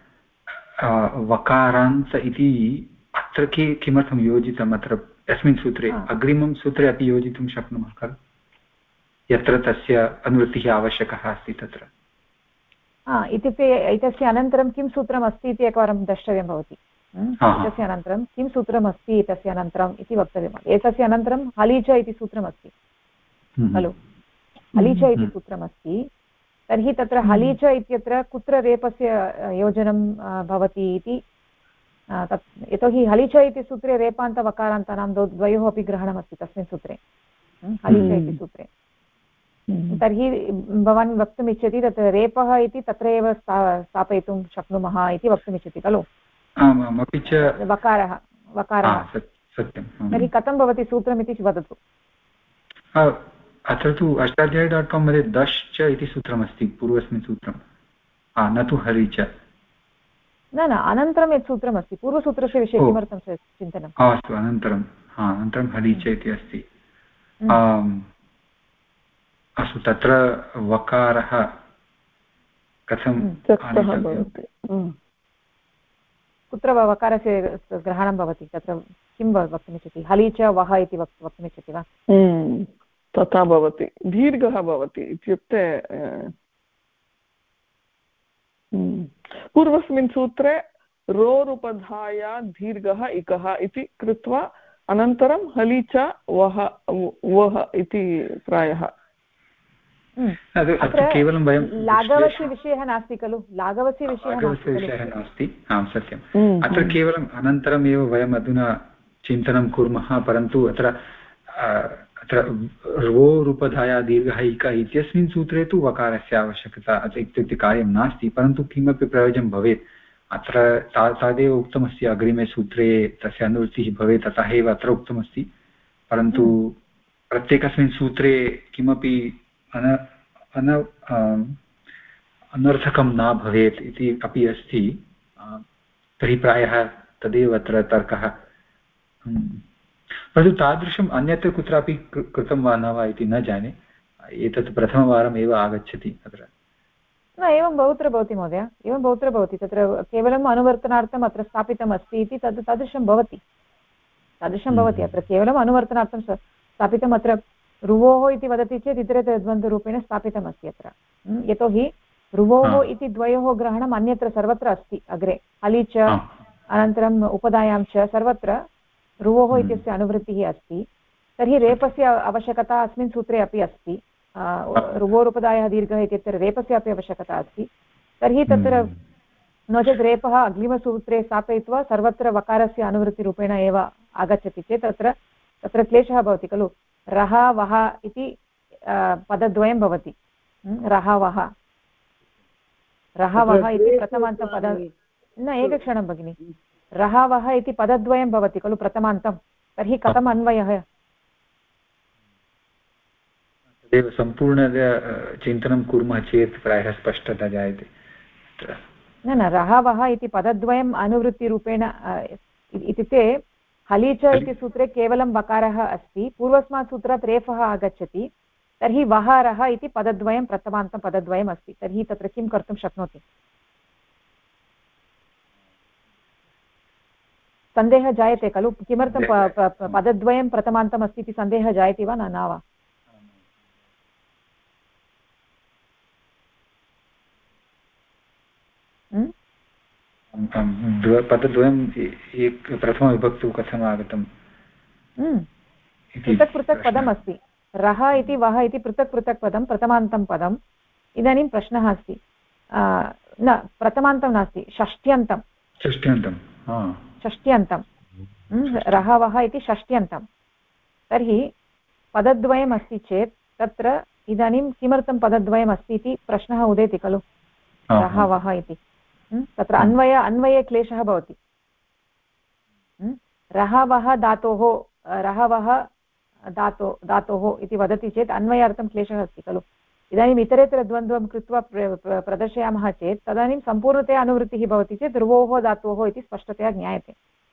वकारान्त इति अत्र किमर्थं योजितम् अत्र अस्मिन् सूत्रे अग्रिमं सूत्रे अपि योजितुं शक्नुमः खलु यत्र तस्य अनुवृत्तिः आवश्यकः अस्ति तत्र। इत्युक्ते एतस्य अनन्तरं किं सूत्रम् अस्ति इति एकवारं द्रष्टव्यं भवति। एतस्य अनन्तरं किं सूत्रम् अस्ति एतस्य अनन्तरम् इति वक्तव्यम्। एतस्य अनन्तरं हलीच इति सूत्रमस्ति खलु। हलीच इति सूत्रमस्ति। तर्हि तत्र हलीच इत्यत्र कुत्र रेपस्य योजनं भवति इति तत् यतोहि हलीच इति सूत्रे रेपान्तवकारान्तानां द्वयोः अपि ग्रहणमस्ति तस्मिन् सूत्रे हलीच इति सूत्रे। तर्हि भवान् वक्तुमिच्छति तत् रेपः इति तत्र एव स्थापयितुं शक्नुमः इति वक्तुमिच्छति खलु। अपि च वकारः सत्यं तर्हि कथं भवति सूत्रमिति वदतु। अत्र तु अष्टाध्यायी.com मध्ये दश्च इति सूत्रमस्ति पूर्वस्मिन् सूत्रं न तु हरि च न अनन्तरं यत् सूत्रमस्ति पूर्वसूत्रस्य विषये किमर्थं चिन्तनम्। अस्तु अनन्तरं हरि च इति अस्ति। अस्तु तत्र वकारः कथं कुत्र वकारस्य ग्रहणं भवति तत्र किं वक्तुमिच्छति हली च वः इति वक्तुमिच्छति वा। तथा भवति दीर्घः भवति इत्युक्ते पूर्वस्मिन् सूत्रे रोरुपधाया दीर्घः इकः इति कृत्वा अनन्तरं हली च वः इति प्रायः। केवलं वयं लाघवस्य विषयः नास्ति खलु। लाघवस्य विषयः नास्ति। आं सत्यम् अत्र केवलम् अनन्तरमेव वयम् अधुना चिन्तनं कुर्मः परन्तु अत्र रो रूपधाया दीर्घः इक इत्यस्मिन् सूत्रे तु वकारस्य आवश्यकता इत्युक्ते कार्यं नास्ति परन्तु किमपि प्रयोजनं भवेत् अत्र तदेव उक्तमस्ति अग्रिमे सूत्रे तस्य अनुवृत्तिः भवेत् अतः एव अत्र उक्तमस्ति परन्तु प्रत्येकस्मिन् सूत्रे किमपि अनर्थकं न भवेत् इति अपि अस्ति तर्हि प्रायः तदेव अत्र तर्कः। परन्तु तादृशम् अन्यत्र कुत्रापि कृतं वा न वा इति न जाने एतत् प्रथमवारम् एव आगच्छति अत्र। न एवं बहुत्र भवति महोदय एवं बहुत्र भवति तत्र केवलम् अनुवर्तनार्थम् अत्र स्थापितम् अस्ति इति तादृशं भवति अत्र केवलम् अनुवर्तनार्थं स्थापितम् अत्र रुवोः इति वदति चेत् इतरे द्वन्द्वरूपेण स्थापितमस्ति अत्र यतोहि रुवोः इति द्वयोः ग्रहणम् अन्यत्र सर्वत्र अस्ति अग्रे हलि च अनन्तरम् उपधायां च सर्वत्र रुवोः इत्यस्य अनुवृत्तिः अस्ति तर्हि रेपस्य आवश्यकता अस्मिन् सूत्रे अपि अस्ति रुवोरुपधायः दीर्घः इत्यत्र रेपस्य अपि आवश्यकता अस्ति तर्हि तत्र नो चेत् रेपः अग्रिमसूत्रे स्थापयित्वा सर्वत्र वकारस्य अनुवृत्तिरूपेण एव आगच्छति चेत् तत्र क्लेशः भवति खलु रः वः इति पदद्वयं भवति रः वः इति प्रथमान्तपद न एकक्षणं भगिनि रः वः इति पदद्वयं भवति खलु प्रथमान्तं तर्हि कथम् अन्वयः तदेव सम्पूर्णतया चिन्तनं कुर्मः चेत् प्रायः स्पष्टता जायते न रः वः इति पदद्वयम् अनुवृत्तिरूपेण इत्युक्ते हलि च इति सूत्रे केवलं वकारः अस्ति पूर्वस्मात् सूत्रात् रेफः आगच्छति तर्हि वः रः इति पदद्वयं प्रथमान्तं पदद्वयम् अस्ति तर्हि तत्र किं कर्तुं शक्नोति सन्देहः जायते खलु किमर्थं पदद्वयं प्रथमान्तम् अस्ति इति सन्देहः जायते वा न वा पदद्वयं प्रथमविभक्तौ कथम् आगतं पृथक् पृथक् पदम् अस्ति रः इति वः इति पृथक् पृथक् पदं प्रथमान्तं पदम् इदानीं प्रश्नः अस्ति न प्रथमान्तं नास्ति षष्ट्यन्तं रः वः इति षष्ट्यन्तं तर्हि पदद्वयम् अस्ति चेत् तत्र इदानीं किमर्थं पदद्वयम् अस्ति इति प्रश्नः उदेति खलु रहवः इति तत्र अन्वये क्लेशः भवति रहवः धातोः इति वदति चेत् अन्वयार्थं क्लेशः अस्ति खलु इदानीम् इतरेतर द्वन्द्वं कृत्वा प्रदर्शयामः चेत् तदानीं सम्पूर्णतया अनुवृत्तिः भवति चेत् ध्रुवोः धातोः इति स्पष्टतया ज्ञायते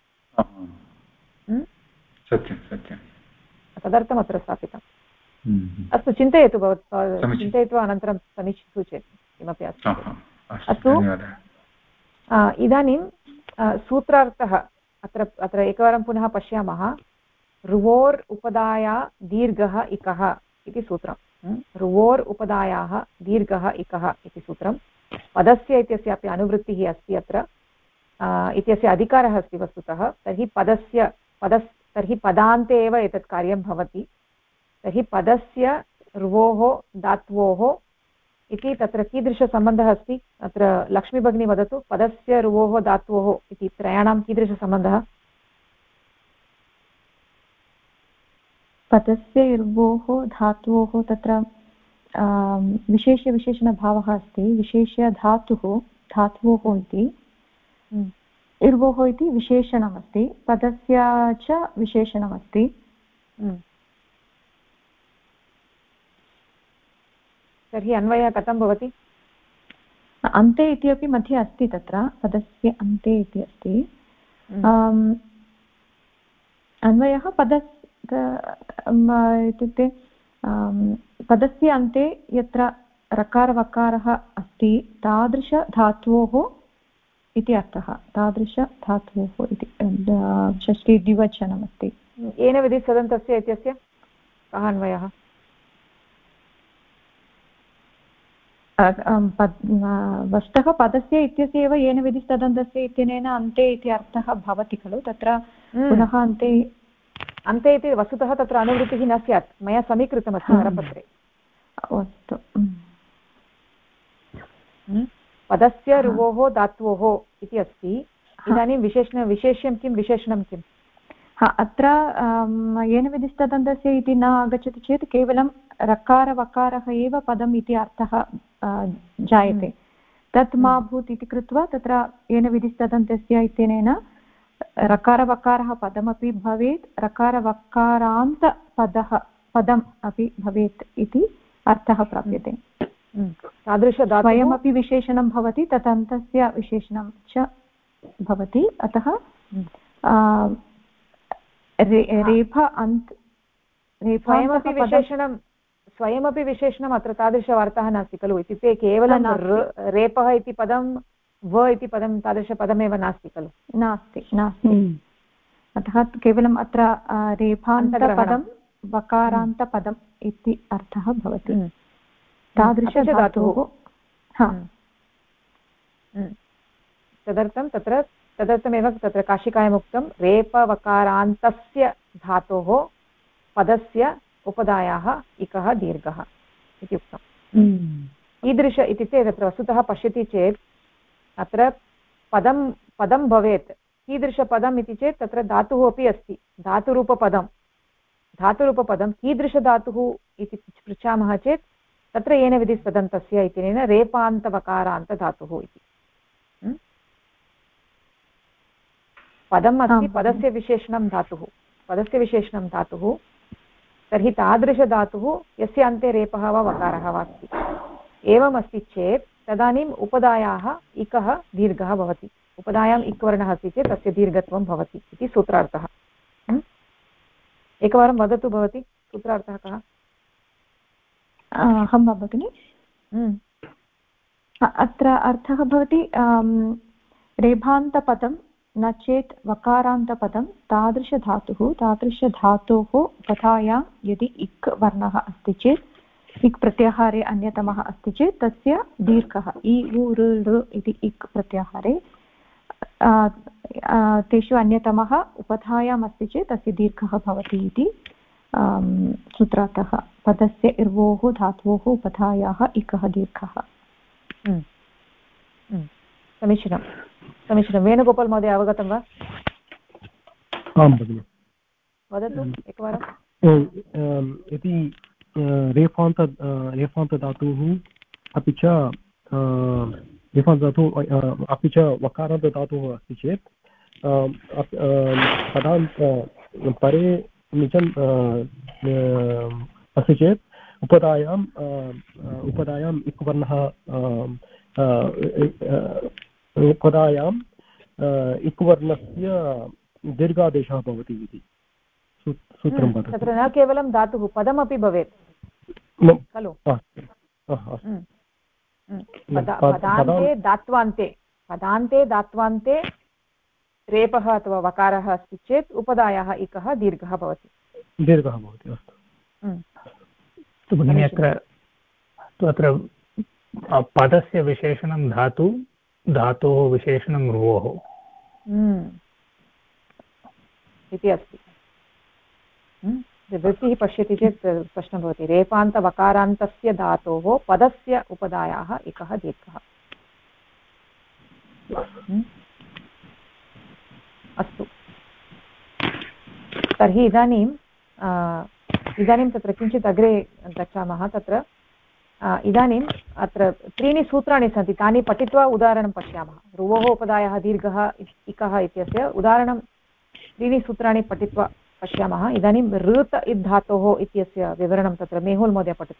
सत्यं सत्यं तदर्थम् अत्र स्थापितम् अस्तु चिन्तयतु चिन्तयित्वा अनन्तरं समीक्षितु चेत् किमपि अस्ति अस्तु इदानीं सूत्रार्थः अत्र एकवारं पुनः पश्यामः रुवोर् उपदाया दीर्घः इकः इति सूत्रं रुवोर् उपदायाः दीर्घः इकः इति सूत्रं पदस्य इत्यस्यापि अनुवृत्तिः अस्ति अत्र इत्यस्य अधिकारः अस्ति वस्तुतः तर्हि पदान्ते एव एतत् कार्यं भवति तर्हि पदस्य रुवोः धात्वोः इति तत्र कीदृशसम्बन्धः अस्ति अत्र लक्ष्मीभगिनी वदतु पदस्य रुवोः धात्वोः इति त्रयाणां कीदृशसम्बन्धः पदस्य रुवोः धात्वोः तत्र विशेषविशेषणभावः अस्ति विशेष्य धात्वोः इति इर्वोः इति विशेषणमस्ति पदस्य च विशेषणमस्ति तर्हि अन्वयः कथं भवति अन्ते इति अपि मध्ये अस्ति तत्र पदस्य अन्ते इति अस्ति अन्वयः इत्युक्ते पदस्य अन्ते यत्र रकारवकारः अस्ति तादृशधात्वोः इति अर्थः तादृशधात्वोः इति षष्ठी द्विवचनमस्ति येन विधिसदन्तस्य इत्यस्य कः अन्वयः वस्तुतः पदस्य इत्यस्य एव येन विधिस्तदन्तस्य इत्यनेन अन्ते इति अर्थः भवति खलु तत्र पुनः अन्ते इति वस्तुतः तत्र अनुवृत्तिः न स्यात् मया समीकृतमस्ति करपत्रे अस्तु पदस्य रुवोः धात्वोः इति अस्ति इदानीं विशेष्यं किं विशेषणं किम् अत्र येन विधिस्तदन्तस्य इति न आगच्छति चेत् केवलं रकारवकारः एव पदम् इति अर्थः जायते तत् मा भूत् इति कृत्वा तत्र येन विधिस्तदन्तस्य इत्यनेन रकारवकारः पदमपि भवेत् रकारवकारान्तपदम् अपि भवेत् इति अर्थः प्राप्यते स्वयमपि विशेषणं भवति तदन्तस्य विशेषणं च भवति अतः रेफ अन्त् स्वयमपि विशेषणम् अत्र तादृशवार्ताः नास्ति खलु इत्युक्ते केवलं रेपः इति पदं व इति पदं तादृशपदमेव नास्ति खलु नास्ति अतः केवलम् अत्र रेफान्तपदं वकारान्तपदम् इति अर्थः भवति तादृशधातुः तदर्थमेव तत्र काशिकायाम् उक्तं रेपवकारान्तस्य धातोः पदस्य उपदायाः इकः दीर्घः इति उक्तम् ईदृश इत्युक्ते तत्र वस्तुतः पश्यति चेत् अत्र पदं भवेत् कीदृशपदम् इति चेत् तत्र धातुः अपि अस्ति धातुरूपपदं कीदृशधातुः इति पृच्छामः चेत् तत्र येन विधिस्तदन्तस्य इत्यनेन रेपान्तवकारान्तधातुः इति पदम् अस्ति पदस्य विशेषणं धातुः तर्हि तादृशधातुः यस्य अन्ते रेपः वा वकारः वा अस्ति एवमस्ति चेत् तदानीम् उपदायाः इकः दीर्घः भवति उपदायाम् इक् वर्णः अस्ति चेत् तस्य दीर्घत्वं भवति इति सूत्रार्थः एकवारं वदतु भवती सूत्रार्थः कः अहं वा भगिनि अत्र अर्थः भवति रेभान्तपदं न चेत् वकारान्तपदं तादृशधातोः उपधायां यदि इक् वर्णः अस्ति चेत् इक् प्रत्याहारे अन्यतमः अस्ति चेत् तस्य दीर्घः इ उ ऋ इति इक् प्रत्याहारे तेषु अन्यतमः उपधायाम् अस्ति चेत् तस्य दीर्घः भवति इति सूत्रार्थः पदस्य इर्वोः धात्वोः उपधायाः इकः दीर्घः समीचीनं वेणुगोपाल् महोदय अवगतं वा आं भगिनि वदतु एकवारं इति रेफान्तधातुः अपि च रेफान्त धातुः अपि च वकारान्त धातुः अस्ति चेत् पदान्त परे निचन् अस्ति चेत् उपधायाम् इक्वर्णः उपधायाम् इक्वर्णस्य दीर्घादेशः भवति इति सूत्रं वदति। तत्र न केवलं धातुः पदमपि भवेत् खलु। पदान्ते दात्वान्ते रेपः अथवा वकारः अस्ति चेत् उपधायाः इकः दीर्घः भवति। अस्तु भगिनि, अत्र पदस्य विशेषणं धातु, धातोः विशेषणं रुवोः इति अस्ति। वृत्तिः पश्यति चेत् स्पष्टं भवति। रेपान्तवकारान्तस्य धातोः पदस्य उपधायाः इकः दीर्घः। अस्तु, तर्हि इदानीं तत्र किञ्चित् अग्रे गच्छामः। तत्र इदानीम् अत्र त्रीणि सूत्राणि सन्ति, तानि पठित्वा उदाहरणं पश्यामः। रुवोः उपधायाः दीर्घः इकः इत्यस्य उदाहरणं त्रीणि सूत्राणि पठित्वा पश्यामः। इदानीं ऋत इद्धातोः इत्यस्य विवरणं तत्र मेहुल् महोदय पठतु।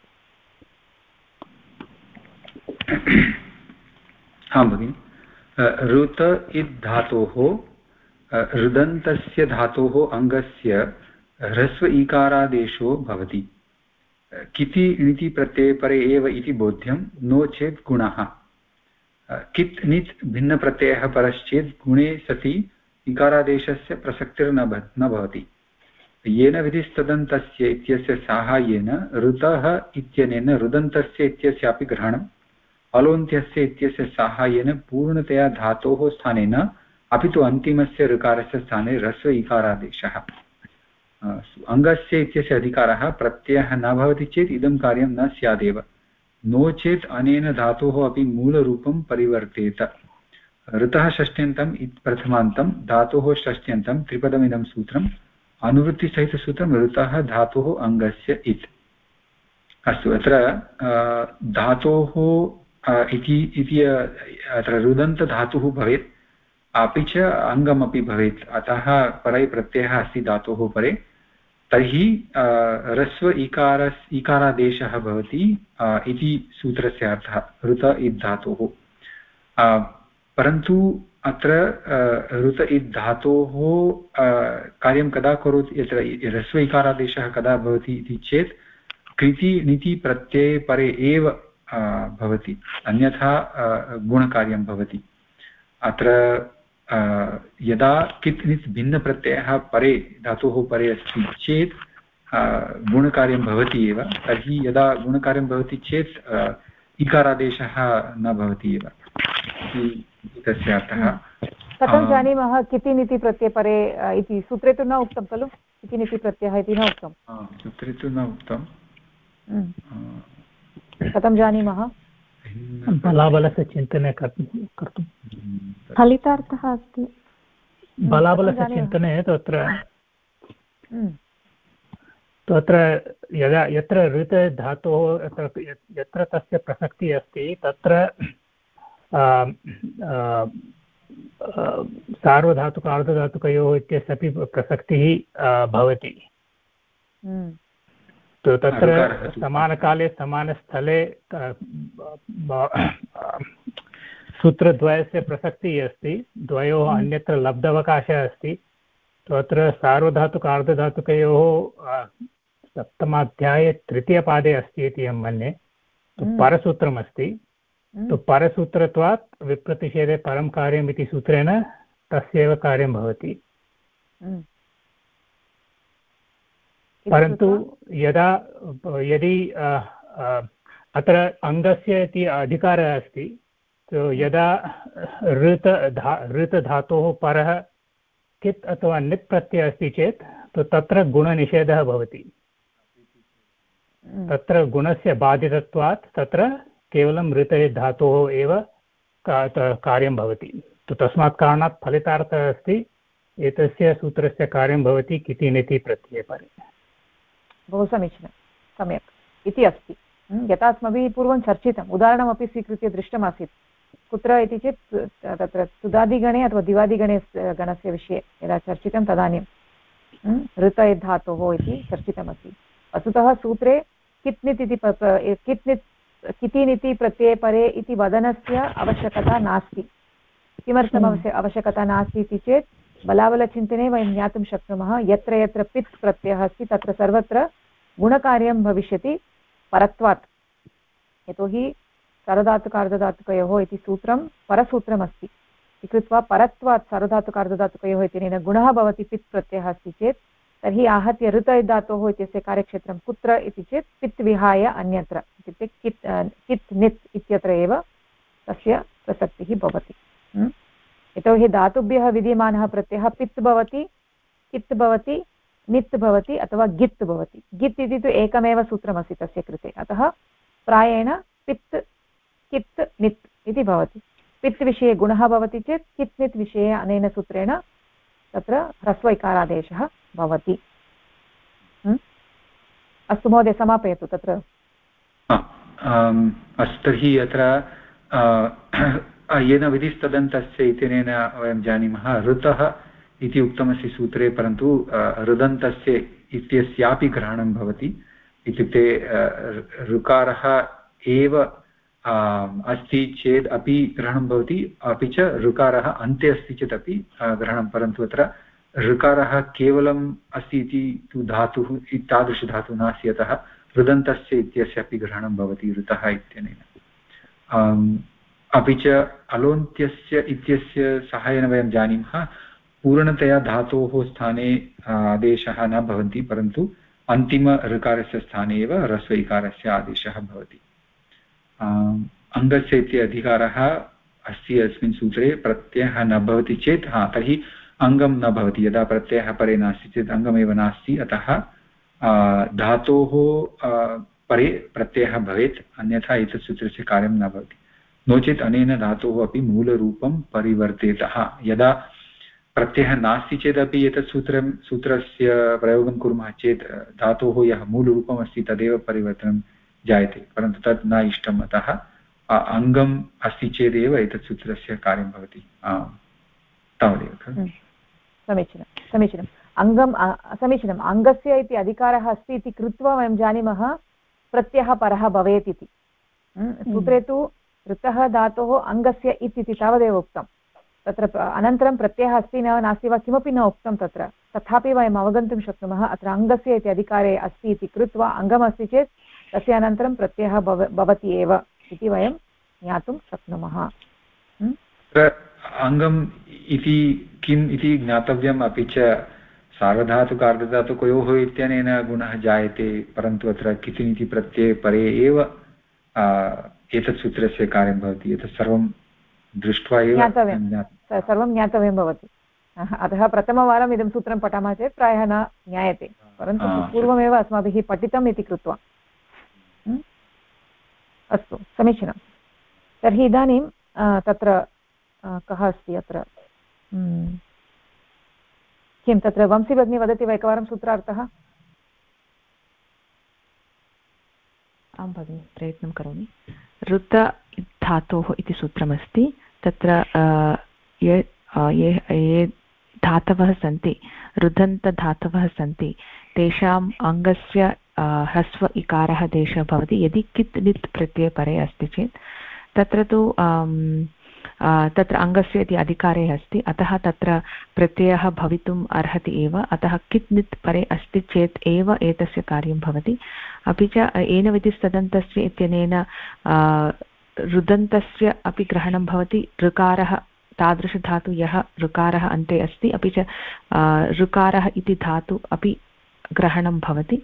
आं भगिनि। ऋत इद्धातोः ऋदन्तस्य धातोः अङ्गस्य ह्रस्व ईकारादेशो भवति। किति णिति प्रत्यये परे एव इति बोध्यं, नो चेत् गुणः। कित् णित् भिन्नप्रत्ययः परश्चेत् गुणे सति इकारादेशस्य प्रसक्तिर्न भवति। येन विधिस्तदन्तस्य इत्यस्य साहाय्येन ऋतः इत्यनेन ऋदन्तस्य इत्यस्यापि ग्रहणम्, अलोन्त्यस्य इत्यस्य साहाय्येन पूर्णतया धातोः स्थानेन अपि तु अन्तिमस्य ऋकारस्य स्थाने ह्रस्व इकारादेशः। अङ्गस्य इत्यस्य अधिकारः प्रत्ययः न भवति चेत् इदं कार्यं न स्यादेव, नो चेत् अनेन धातोः अपि मूलरूपं परिवर्तेत। ऋतः षष्ट्यन्तं प्रथमान्तं, धातोः षष्ट्यन्तं, त्रिपदमिदं सूत्रम्, अनुवृत्तिसहितसूत्रं ऋतः धातोः अङ्गस्य इत्। अस्तु, अत्र धातोः इति अत्र रुदन्तधातुः भवेत्, अपि च अङ्गमपि भवेत्, अतः परै प्रत्ययः अस्ति धातोः परे, तर्हि ह्रस्व इकारादेशः भवति इति सूत्रस्य अर्थः ऋत इद्धातोः। परन्तु अत्र ऋत इद्धातोः कार्यं कदा करोति, यत्र ह्रस्व इकारादेशः कदा भवति इति चेत् कृति णिति प्रत्यये परे एव भवति, अन्यथा गुणकार्यं भवति। अत्र यदा कित् णित् भिन्नप्रत्ययः परे धातोः परे अस्ति चेत् गुणकार्यं भवति एव, तर्हि यदा गुणकार्यं भवति चेत् इकारादेशः न भवति एव इति तस्य अर्थः। कथं जानीमः किति णिति प्रत्यये परे इति? सूत्रे तु न उक्तं खलु, किति णिति प्रत्ययः इति न उक्तं। सूत्रे तु न उक्तं। कथं जानीमः? बलाबलस्य चिन्तने कर्तुं फलितार्थः अस्ति। बलाबलस्य चिन्तने तत्र यदा यत्र ऋत धातोः यत्र तस्य प्रसक्तिः अस्ति तत्र सार्वधातुक अर्धधातुकयोः इत्यस्य अपि प्रसक्तिः भवति। तत्र समानकाले समानस्थले सूत्रद्वयस्य प्रसक्तिः अस्ति, द्वयोः अन्यत्र लब्धवकाशः अस्ति। तत्र सार्वधातुक अर्धधातुकयोः सप्तमाध्याये तृतीयपादे अस्ति इति अहं मन्ये। परसूत्रमस्ति, परसूत्रत्वात् विप्रतिषेधे परं कार्यम् इति सूत्रेण तस्यैव कार्यं भवति। परन्तु यदि अत्र अङ्गस्य इति अधिकारः अस्ति, यदा ऋत धातोः परः कित् अथवा नित् प्रत्ययः अस्ति चेत् तत्र गुणनिषेधः भवति। तत्र गुणस्य बाधितत्वात् तत्र केवलं ऋत धातोः एव कार्यं भवति। तस्मात् कारणात् फलितार्थः अस्ति, एतस्य सूत्रस्य कार्यं भवति किति णिति प्रत्यये परे। बहु समीचीनं, सम्यक् इति अस्ति। यथा अस्माभिः पूर्वं चर्चितम्, उदाहरणमपि स्वीकृत्य दृष्टमासीत्। कुत्र इति चेत् तत्र सुदादिगणे अथवा दिवादिगणे गणस्य विषये यदा चर्चितं तदानीं ऋतय धातोः इति चर्चितमस्ति। वस्तुतः सूत्रे कित्नित् इति कित्नित् कितिनिति प्रत्यये परे इति वदनस्य आवश्यकता नास्ति। किमर्थम् आवश्यकता नास्ति इति चेत् बलाबलचिन्तने वयं ज्ञातुं शक्नुमः यत्र यत्र पित् प्रत्ययः अस्ति तत्र सर्वत्र गुणकार्यं भविष्यति परत्वात्। यतोहि सार्वधातुकार्धधातुकयोः इति सूत्रं परसूत्रमस्ति इति कृत्वा परत्वात् सार्वधातुकार्धधातुकयोः इत्यनेन गुणः भवति पित् प्रत्ययः अस्ति चेत् तर्हि आहत्य ऋतय् धातोः इत्यस्य कार्यक्षेत्रं कुत्र इति चेत् पित् विहाय अन्यत्र इत्युक्ते कित् नित् इत्यत्र एव तस्य प्रसक्तिः भवति। यतोहि धातुभ्यः विद्यमानः प्रत्ययः पित् भवति कित् भवति नित् भवति अथवा गित् भवति। गित् इति तु एकमेव सूत्रमस्ति तस्य कृते, अतः प्रायेण पित् कित् नित् इति भवति। पित् विषये गुणः भवति चेत् कित् नित् विषये अनेन सूत्रेण तत्र ह्रस्व भवति। अस्तु महोदय, समापयतु तत्र। अस्तु, तर्हि अत्र येन विधिस्तदन्तस्य इत्यनेन वयं जानीमः ऋतः इति उक्तमस्ति सूत्रे, परन्तु ऋदन्तस्य इत्यस्यापि ग्रहणं भवति। इत्युक्ते ऋकारः एव अस्ति चेत् अपि ग्रहणं भवति, अपि च ऋकारः अन्ते अस्ति चेत् अपि ग्रहणं। परन्तु अत्र ऋकारः केवलम् अस्ति इति तु धातुः तादृशधातुः नास्ति, अतः ऋदन्तस्य इत्यस्य अपि ग्रहणं भवति ऋतः इत्यनेन। अपि च अलोन्त्यस्य इत्यस्य सहायेन वयं जानीमः पूर्णतया धातोः स्थाने आदेशः न भवन्ति, परन्तु अन्तिम ऋकारस्य स्थाने एव ह्रस्व इकारस्य आदेशः भवति। अङ्गस्य इति अधिकारः अस्ति अस्मिन् सूत्रे। प्रत्ययः न भवति चेत् तर्हि अङ्गं न भवति। यदा प्रत्ययः परे नास्ति चेत् अङ्गमेव नास्ति, अतः धातोः परे प्रत्ययः भवेत्, अन्यथा एतत् सूत्रस्य कार्यं न भवति। नो चेत् अनेन धातोः अपि मूलरूपं परिवर्तेतः। यदा प्रत्ययः नास्ति चेदपि एतत् सूत्रस्य प्रयोगं कुर्मः चेत् धातोः यः मूलरूपम् अस्ति तदेव परिवर्तनं जायते, परन्तु तत् न इष्टम्। अतः अङ्गम् अस्ति चेदेव एतत् सूत्रस्य कार्यं भवति। तावदेव खलु। समीचीनम्। अङ्गं समीचीनम्। अङ्गस्य इति अधिकारः अस्ति इति कृत्वा वयं जानीमः प्रत्ययः परः भवेत् इति। सूत्रे तु ऋतः धातोः अङ्गस्य इति तावदेव उक्तं। तत्र अनन्तरं प्रत्ययः अस्ति न नास्ति वा किमपि न उक्तं तत्र, तथापि वयम् अवगन्तुं शक्नुमः अत्र अङ्गस्य इति अधिकारे अस्ति इति कृत्वा अङ्गमस्ति चेत् तस्य अनन्तरं प्रत्ययः भवति एव इति वयं ज्ञातुं शक्नुमः। अङ्गम् इति किम् इति ज्ञातव्यम्। अपि च सार्वधातुकार्धधातुकयोः इत्यनेन गुणः जायते, परन्तु अत्र कितिनिति प्रत्यये परे एव एतत् सूत्रस्य कार्यं भवति। एतत् सर्वं दृष्ट्वा एव सर्वं ज्ञातव्यं भवति। अतः प्रथमवारम् इदं सूत्रं पठामः चेत् प्रायः न ज्ञायते, परन्तु पूर्वमेव अस्माभिः पठितम् इति कृत्वा। अस्तु, समीचीनं। तर्हि इदानीं तत्र कः अस्ति अत्र किं तत्र वंशी भगिनी वदति वा एकवारं सूत्रार्थः? आं भगिनि, प्रयत्नं करोमि। ऋत धातोः इति सूत्रमस्ति। तत्र ये धातवः सन्ति, रुदन्तधातवः सन्ति, तेषाम् अङ्गस्य ह्रस्व इकारः देशः भवति। यदि कित् नित् प्रत्यये परे अस्ति चेत् तत्र तु तत्र अङ्गस्य इति अधिकारे अस्ति, अतः तत्र प्रत्ययः भवितुम् अर्हति एव। अतः कित् नित् परे अस्ति चेत् एव एतस्य कार्यं भवति। अपि च येन विधिस्तदन्तस्य इत्यनेन रुदन्तस्य अपि ग्रहणं भवति। ऋकारः तादृशधातु यः ऋकारः अन्ते अस्ति, अपि च ऋकारः इति धातु अपि ग्रहणं भवति।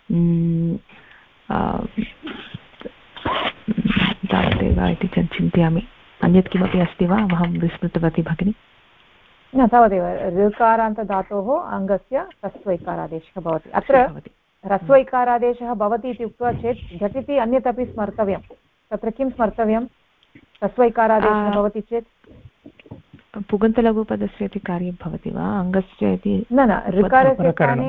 तावदेव इति चिन्तयामि। अन्यत् किमपि अस्ति वा? अहं विस्मृतवती भगिनि। न, तावदेव। ऋकारान्तधातोः अङ्गस्य ह्रस्व इकारादेशः भवति। अत्र ह्रस्व इकारादेशः भवति इति उक्त्वा चेत् झटिति अन्यत् अपि स्मर्तव्यं। तत्र किं स्मर्तव्यं? ह्रस्व इकारादेशः भवति चेत् पुगन्तलघुपदस्य इति कार्यं भवति वा? अङ्गस्य इति न, ऋकारस्य स्थाने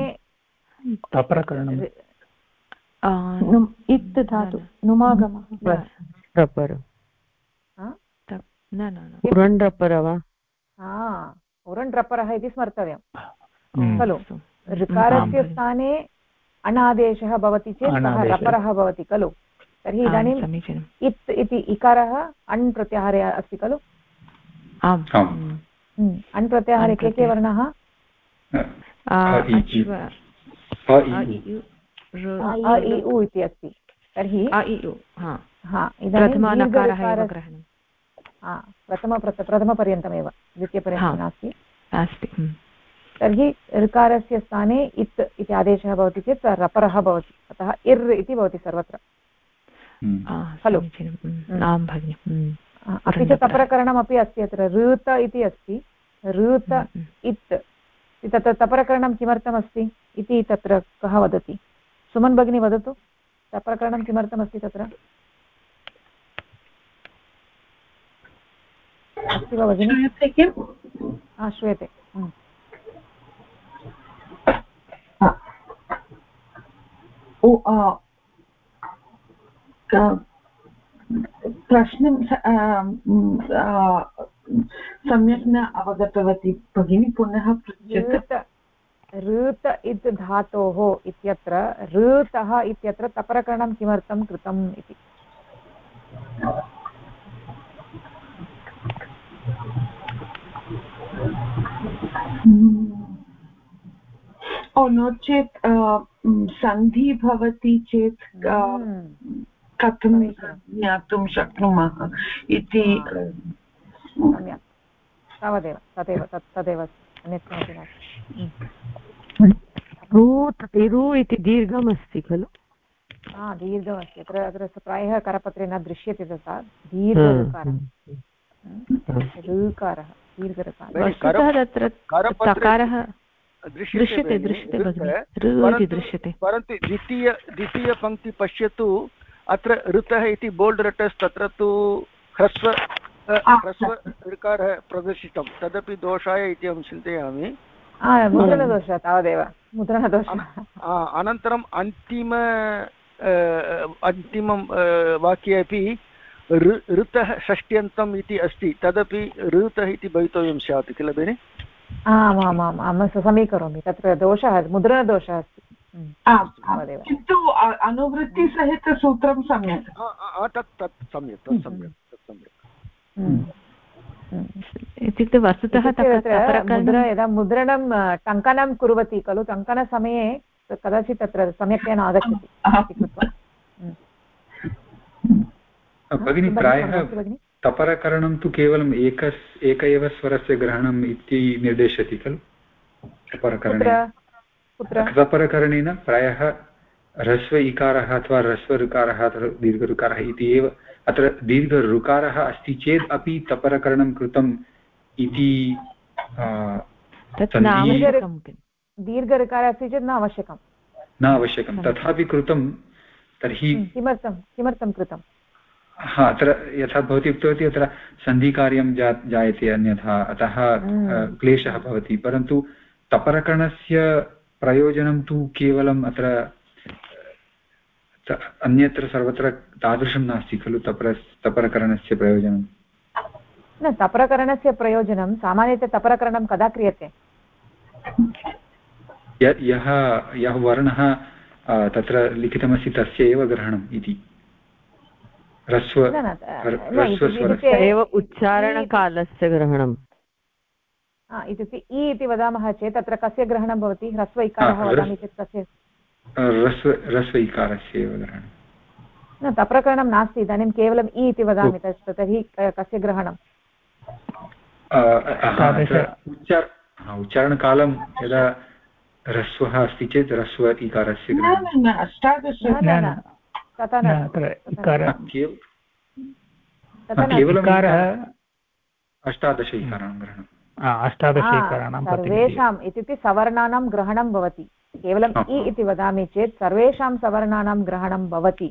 इत् धातु नुमागमः। न न उरण्ड्रपर वा उरण्ड्रपरः इति स्मर्तव्यं खलु ऋकारस्य स्थाने अणादेशः भवति चेत् सः रपरः भवति खलु तर्हि इदानीम् इत् इति इकारः अण् प्रत्याहारे अस्ति खलु अण् प्रत्याहारे के वर्णाः अ इ उ इति अस्ति तर्हि प्रथमपर्यन्तमेव द्वितीयपर्यन्तं नास्ति तर्हि ऋकारस्य स्थाने इत् इति आदेशः भवति चेत् सः रपरः भवति अतः इर् इति भवति सर्वत्र खलु अपि च तपरकरणमपि अस्ति अत्र ऋत इति अस्ति ऋत इत् तत्र तपरकरणं किमर्थमस्ति इति तत्र कः वदति सुमन् भगिनी वदतु तपरकरणं किमर्थमस्ति तत्र अस्ति वा भगिनि श्रूयते प्रश्नं सम्यक् न अवगतवती भगिनी पुनः पृच्छतु ऋत इत् धातोः इत्यत्र ऋतः इत्यत्र तपरकरणं किमर्थं कृतम् इति नो चेत् सन्धि भवति चेत् कथं ज्ञातुं शक्नुमः इति सम्यक् तावदेव तदेव अन्यत् किमपि नास्ति रु इति दीर्घमस्ति खलु दीर्घमस्ति अत्र प्रायः करपत्रे न दृश्यते तथा दीर्घऋकारः वस्तुतः तत्र तकारः दृश्यते दृश्यते परन्तु द्वितीयपङ्क्ति पश्यतु अत्र ऋतः इति बोल्ड् लेटर्स् तत्र तु ह्रस्व ऋकारः प्रदर्शितं तदपि दोषाय इति अहं चिन्तयामि मुद्रणदोषः तावदेव मुद्रणदोषः अनन्तरम् अन्तिमं वाक्ये अपि ऋतः षष्ट्यन्तम् इति अस्ति तदपि ऋतः इति भवितव्यं स्यात् किल भगिनि आमामाम् समीकरोमि तत्र दोषः मुद्रणदोषः अस्ति किन्तु अनुवृत्तिसहितसूत्रं सम्यक् तत् सम्यक् इत्युक्ते वस्तुतः यदा मुद्रणं टङ्कनं कुर्वति खलु टङ्कनसमये कदाचित् तत्र सम्यक्तया न आगच्छति कृत्वा भगिनी प्रायः तपरकरणं तु केवलम् एक एव स्वरस्य ग्रहणम् इति निर्देशति खलु तपरकरणेन प्रायः ह्रस्व इकारः अथवा ह्रस्व ऋकारः अथवा दीर्घ ऋकारः इति एव अत्र दीर्घ ऋकारः अस्ति चेत् अपि तपरकरणं कृतम् इति दीर्घ ऋकारः अस्ति चेत् न आवश्यकं तथापि कृतं तर्हि किमर्थं कृतं अत्र यथा भवती उक्तवती अत्र सन्धिकार्यं जायते अन्यथा अतः क्लेशः भवति परन्तु तपरकरणस्य प्रयोजनं तु केवलम् अत्र अन्यत्र सर्वत्र तादृशं नास्ति खलु तपरकरणस्य प्रयोजनं न तपरकरणस्य प्रयोजनं सामान्यतः तपरकरणं कदा क्रियते यः वर्णः तत्र लिखितमस्ति तस्य एव ग्रहणम् इति एव उच्चारणकालस्य ग्रहणम् इत्युक्ते इ इति वदामः चेत् तत्र कस्य ग्रहणं भवति ह्रस्व इकारः वदामि चेत् कस्य ह्रस्व इकारस्य एव ग्रहणं न तप्रकरणं नास्ति इदानीं केवलम् इ इति वदामि तर्हि कस्य ग्रहणं उच्चारणकालं यदा ह्रस्वः अस्ति चेत् ह्रस्व इकारस्य केवलं 18 इकाराणां ग्रहणं सर्वेषाम् इत्युक्ते सवर्णानां ग्रहणं भवति केवलम् इ इति वदामि चेत् सर्वेषां सवर्णानां ग्रहणं भवति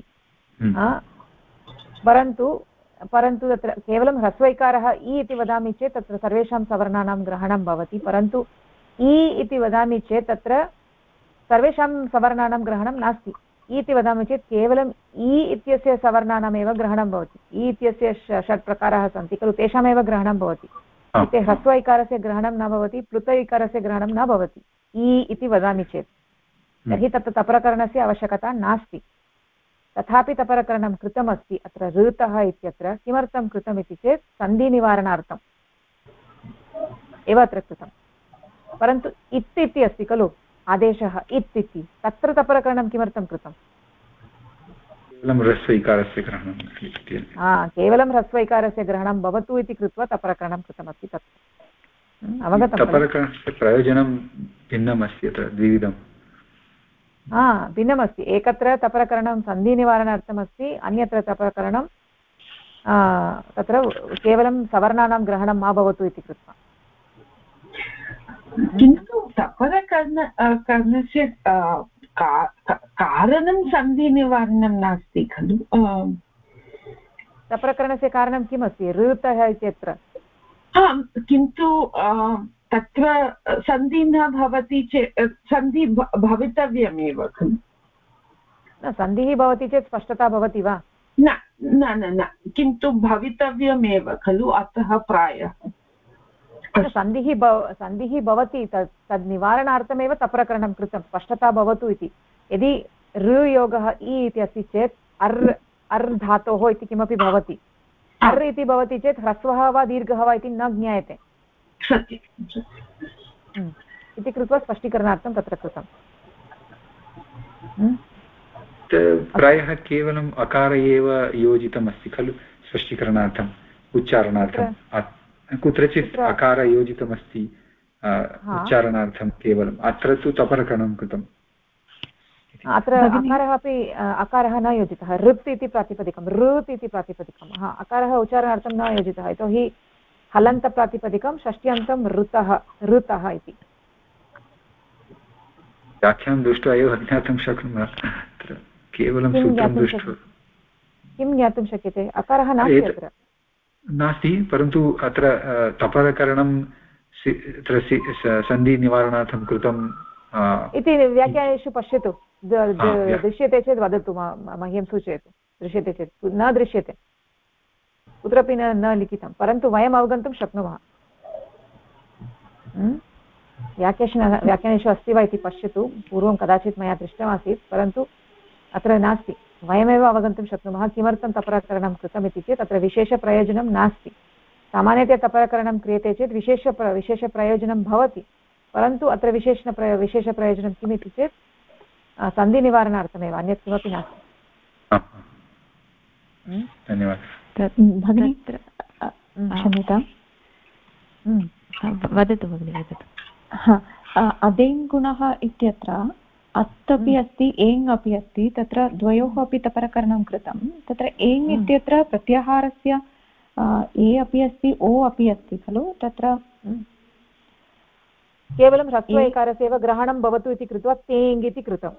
परन्तु तत्र केवलं ह्रस्वैकारः इ इति वदामि चेत् तत्र सर्वेषां सवर्णानां ग्रहणं भवति परन्तु इ इति वदामि चेत् तत्र सर्वेषां सवर्णानां ग्रहणं नास्ति इति वदामः चेत् केवलम् इ इत्यस्य सवर्णानामेव ग्रहणं भवति। इ इत्यस्य षट् प्रकाराः सन्ति खलु, तेषामेव ग्रहणं भवति। इति ह्रस्व इकारस्य ग्रहणं न भवति, प्लुत इकारस्य ग्रहणं न भवति इ इति वदामि चेत्, तर्हि तत्र तप्रकरणस्य आवश्यकता नास्ति। तथापि तपरकरणं कृतमस्ति अत्र ऋतः इत्यत्र। किमर्थं कृतम् इति चेत् सन्धिनिवारणार्थम् एव अत्र कृतं। परन्तु इत् इति अस्ति खलु आदेशः, इत् इति, तत्र तपरकरणं किमर्थं कृतं? केवलं ह्रस्वैकारस्य ग्रहणं, केवलं ह्रस्वैकारस्य ग्रहणं भवतु इति कृत्वा तपरकरणं कृतमस्ति। तत्र अवगतं? तपरकरणस्य प्रयोजनं भिन्नम् अस्ति, अत्र द्विविधं। भिन्नमस्ति। एकत्र तपरकरणं सन्धिनिवारणार्थमस्ति, अन्यत्र तपरकरणं तत्र केवलं सवर्णानां ग्रहणं मा भवतु इति कृत्वा। किन्तु तपरकरणस्य कारणं सन्धिनिवारणं नास्ति खलु। तपरकरणस्य कारणं किमस्ति? ऋतः इत्यत्र। किन्तु तत्र सन्धि न भवति चेत् सन्धि भवितव्यमेव खलु। न, सन्धिः भवति चेत् स्पष्टता भवति वा? न न न न, किन्तु भवितव्यमेव खलु, अतः प्रायः सन्धिः भवति, तद् निवारणार्थमेव तपरकरणं कृतं, स्पष्टता भवतु इति। यदि ऋयोगः इ इति अस्ति चेत् अर् धातोः इति किमपि भवति। अर् इति भवति चेत् ह्रस्वः वा दीर्घः वा इति न ज्ञायते इति कृत्वा स्पष्टीकरणार्थं तत्र कृतम्। प्रायः केवलम् अकार एव योजितमस्ति खलु स्पष्टीकरणार्थम्, उच्चारणार्थं। कुत्रचित् अकार योजितमस्ति उच्चारणार्थं केवलम्, अत्र तु तपरकरणं कृतम्। अत्र अकारः न योजितः, ऋत् इति प्रातिपदिकं, ऋत् इति प्रातिपदिकम्। अकारः उच्चारणार्थं न योजितः, यतोहि हलन्तप्रातिपदिकं, षष्ट्यन्तं ऋतः इति। व्याख्यानं दृष्ट्वा एव ज्ञातुं शक्नुमः, केवलं सूत्रं दृष्ट्वा किं ज्ञातुं शक्यते? अकारः नास्ति अत्र, नास्ति, परन्तु अत्र तपरकरणं सन्धिनिवारणार्थं कृतम् इति व्याख्यानेषु पश्यतु। दृश्यते चेत् वदतु, मह्यं सूचयतु। दृश्यते चेत्, न दृश्यते, कुत्रापि न लिखितं, परन्तु वयम् अवगन्तुं शक्नुमः। व्याख्यानेषु अस्ति वा इति पश्यतु। पूर्वं कदाचित् मया दृष्टमासीत्, परन्तु अत्र नास्ति। वयमेव अवगन्तुं शक्नुमः किमर्थं तपरकरणं कृतम् इति चेत् अत्र विशेषप्रयोजनं नास्ति। सामान्यतया तपरकरणं क्रियते चेत् विशेषप्रयोजनं भवति, परन्तु अत्र विशेषप्रयोजनं किम् इति चेत् सन्धिनिवारणार्थमेव, अन्यत् किमपि नास्ति। धन्यवादः भगिनी। क्षम्यतां, वदतु भगिनी, वदतु। अदेङ्गुणः इत्यत्र अत् अपि अस्ति, एङ् अपि अस्ति, तत्र द्वयोः अपि तपरकरणं कृतं। तत्र एङ् इत्यत्र प्रत्याहारस्य ए अपि अस्ति, ओ अपि अस्ति खलु, तत्र केवलं ह्रस्व एकारस्य एव ग्रहणं भवतु इति कृत्वा तेङ् इति कृतं।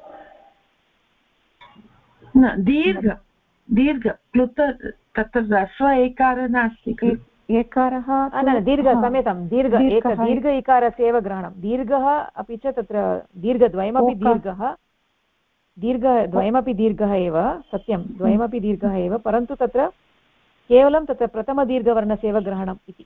न, दीर्घ प्लुत, तत्र ह्रस्व एकारः नास्ति, एकारः दीर्घ, क्षम्यतां, दीर्घ इकारस्य एव ग्रहणं। दीर्घः अपि च तत्र दीर्घद्वयमपि दीर्घद्वयमपि दीर्घः एव, सत्यं, द्वयमपि दीर्घः एव, परन्तु तत्र केवलं तत्र प्रथमदीर्घवर्णस्य एव ग्रहणम् इति।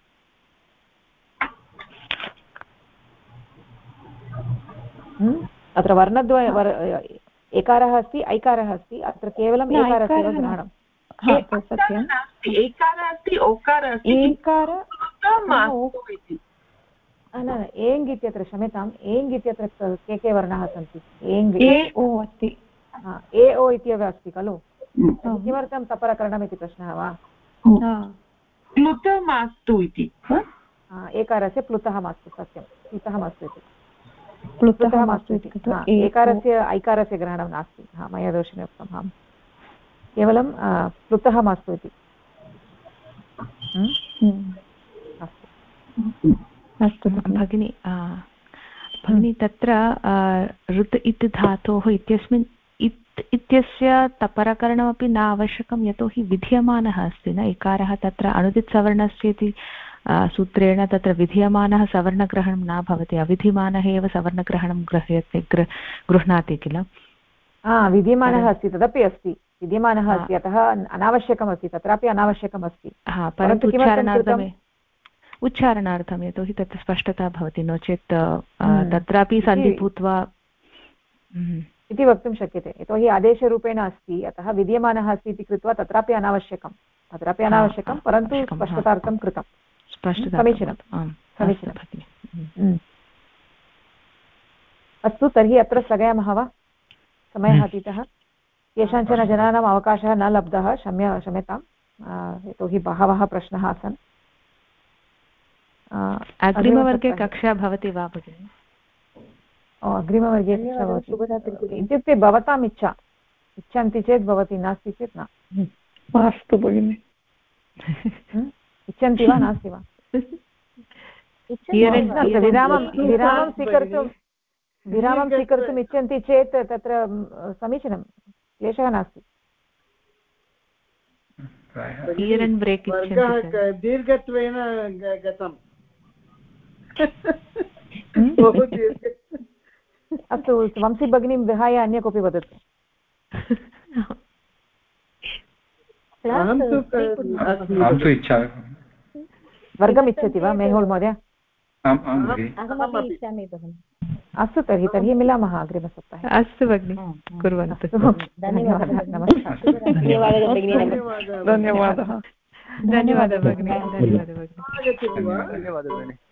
अत्र वर्णद्वय एकारः अस्ति, ऐकारः अस्ति, अत्र केवलं एकारस्य एव ग्रहणं। सत्यम्, एकारः अस्ति, ओकारः अस्ति, एङ् इत्यत्र, क्षम्यताम्, एङ् इत्यत्र के वर्णाः सन्ति? एङ्, ए ओ अस्ति, ए ओ इत्येव अस्ति खलु। किमर्थं तपरकरणम् इति प्रश्नः वा? प्लुत मास्तु इति, एकारस्य प्लुतः मास्तु, सत्यं, प्लुतः मास्तु इति, प्लुतः मास्तु इति कृत्वा एकारस्य ऐकारस्य ग्रहणं नास्ति। मया दोषेण उक्तं, केवलं प्लुतः मास्तु इति। अस्तु भगिनी। तत्र ऋत् इति धातोः इत्यस्मिन् इत् इत्यस्य तपरकरणमपि न आवश्यकं, यतोहि विधीयमानः अस्ति न इकारः। तत्र अनुदितसवर्णस्य इति सूत्रेण तत्र विधीयमानः सवर्णग्रहणं न भवति, अविधीयमानः एव सवर्णग्रहणं गृह्णाति किल। विद्यमानः अस्ति, तदपि अस्ति, विद्यमानः अस्ति, अतः अनावश्यकमस्ति, तत्रापि अनावश्यकमस्ति, परन्तु उच्चारणार्थं यतोहि तत्र स्पष्टता भवति, नो चेत् तत्रापि सन्धि भूत्वा इति वक्तुं शक्यते। यतोहि आदेशरूपेण अस्ति, अतः विद्यमानः अस्ति इति कृत्वा तत्रापि अनावश्यकं, परन्तु स्पष्टतार्थं कृतं। समीचीनं, समीचीनम्। अस्तु, तर्हि अत्र स्थगयामः वा? समयः अतीतः। केषाञ्चन जनानाम् अवकाशः न लब्धः, क्षम्यताम्, यतोहि बहवः प्रश्नाः आसन्। अग्रिमवर्गे कक्षा भवति वा भगिनि? अग्रिमवर्गे कक्षा भवति इत्युक्ते भवताम् इच्छन्ति चेत् भवति, नास्ति चेत् न। मास्तु भगिनि। इच्छन्ति वा, नास्ति वा? विरामं स्वीकर्तुम् इच्छन्ति चेत् तत्र समीचीनं, क्लेशः नास्ति। दीर्घत्वेन गतम्। अस्तु, वंशी भगिनीं विहाय अन्य कोऽपि वदतु। वर्गम् इच्छति वा मेहुल् महोदय? अस्तु, तर्हि मिलामः अग्रिमसप्ताहे। अस्तु भगिनि, कुर्वन्तु। धन्यवादः, नमस्कारः। धन्यवादः। धन्यवादः भगिनि, धन्यवादः भगिनि। धन्यवादः भगिनि।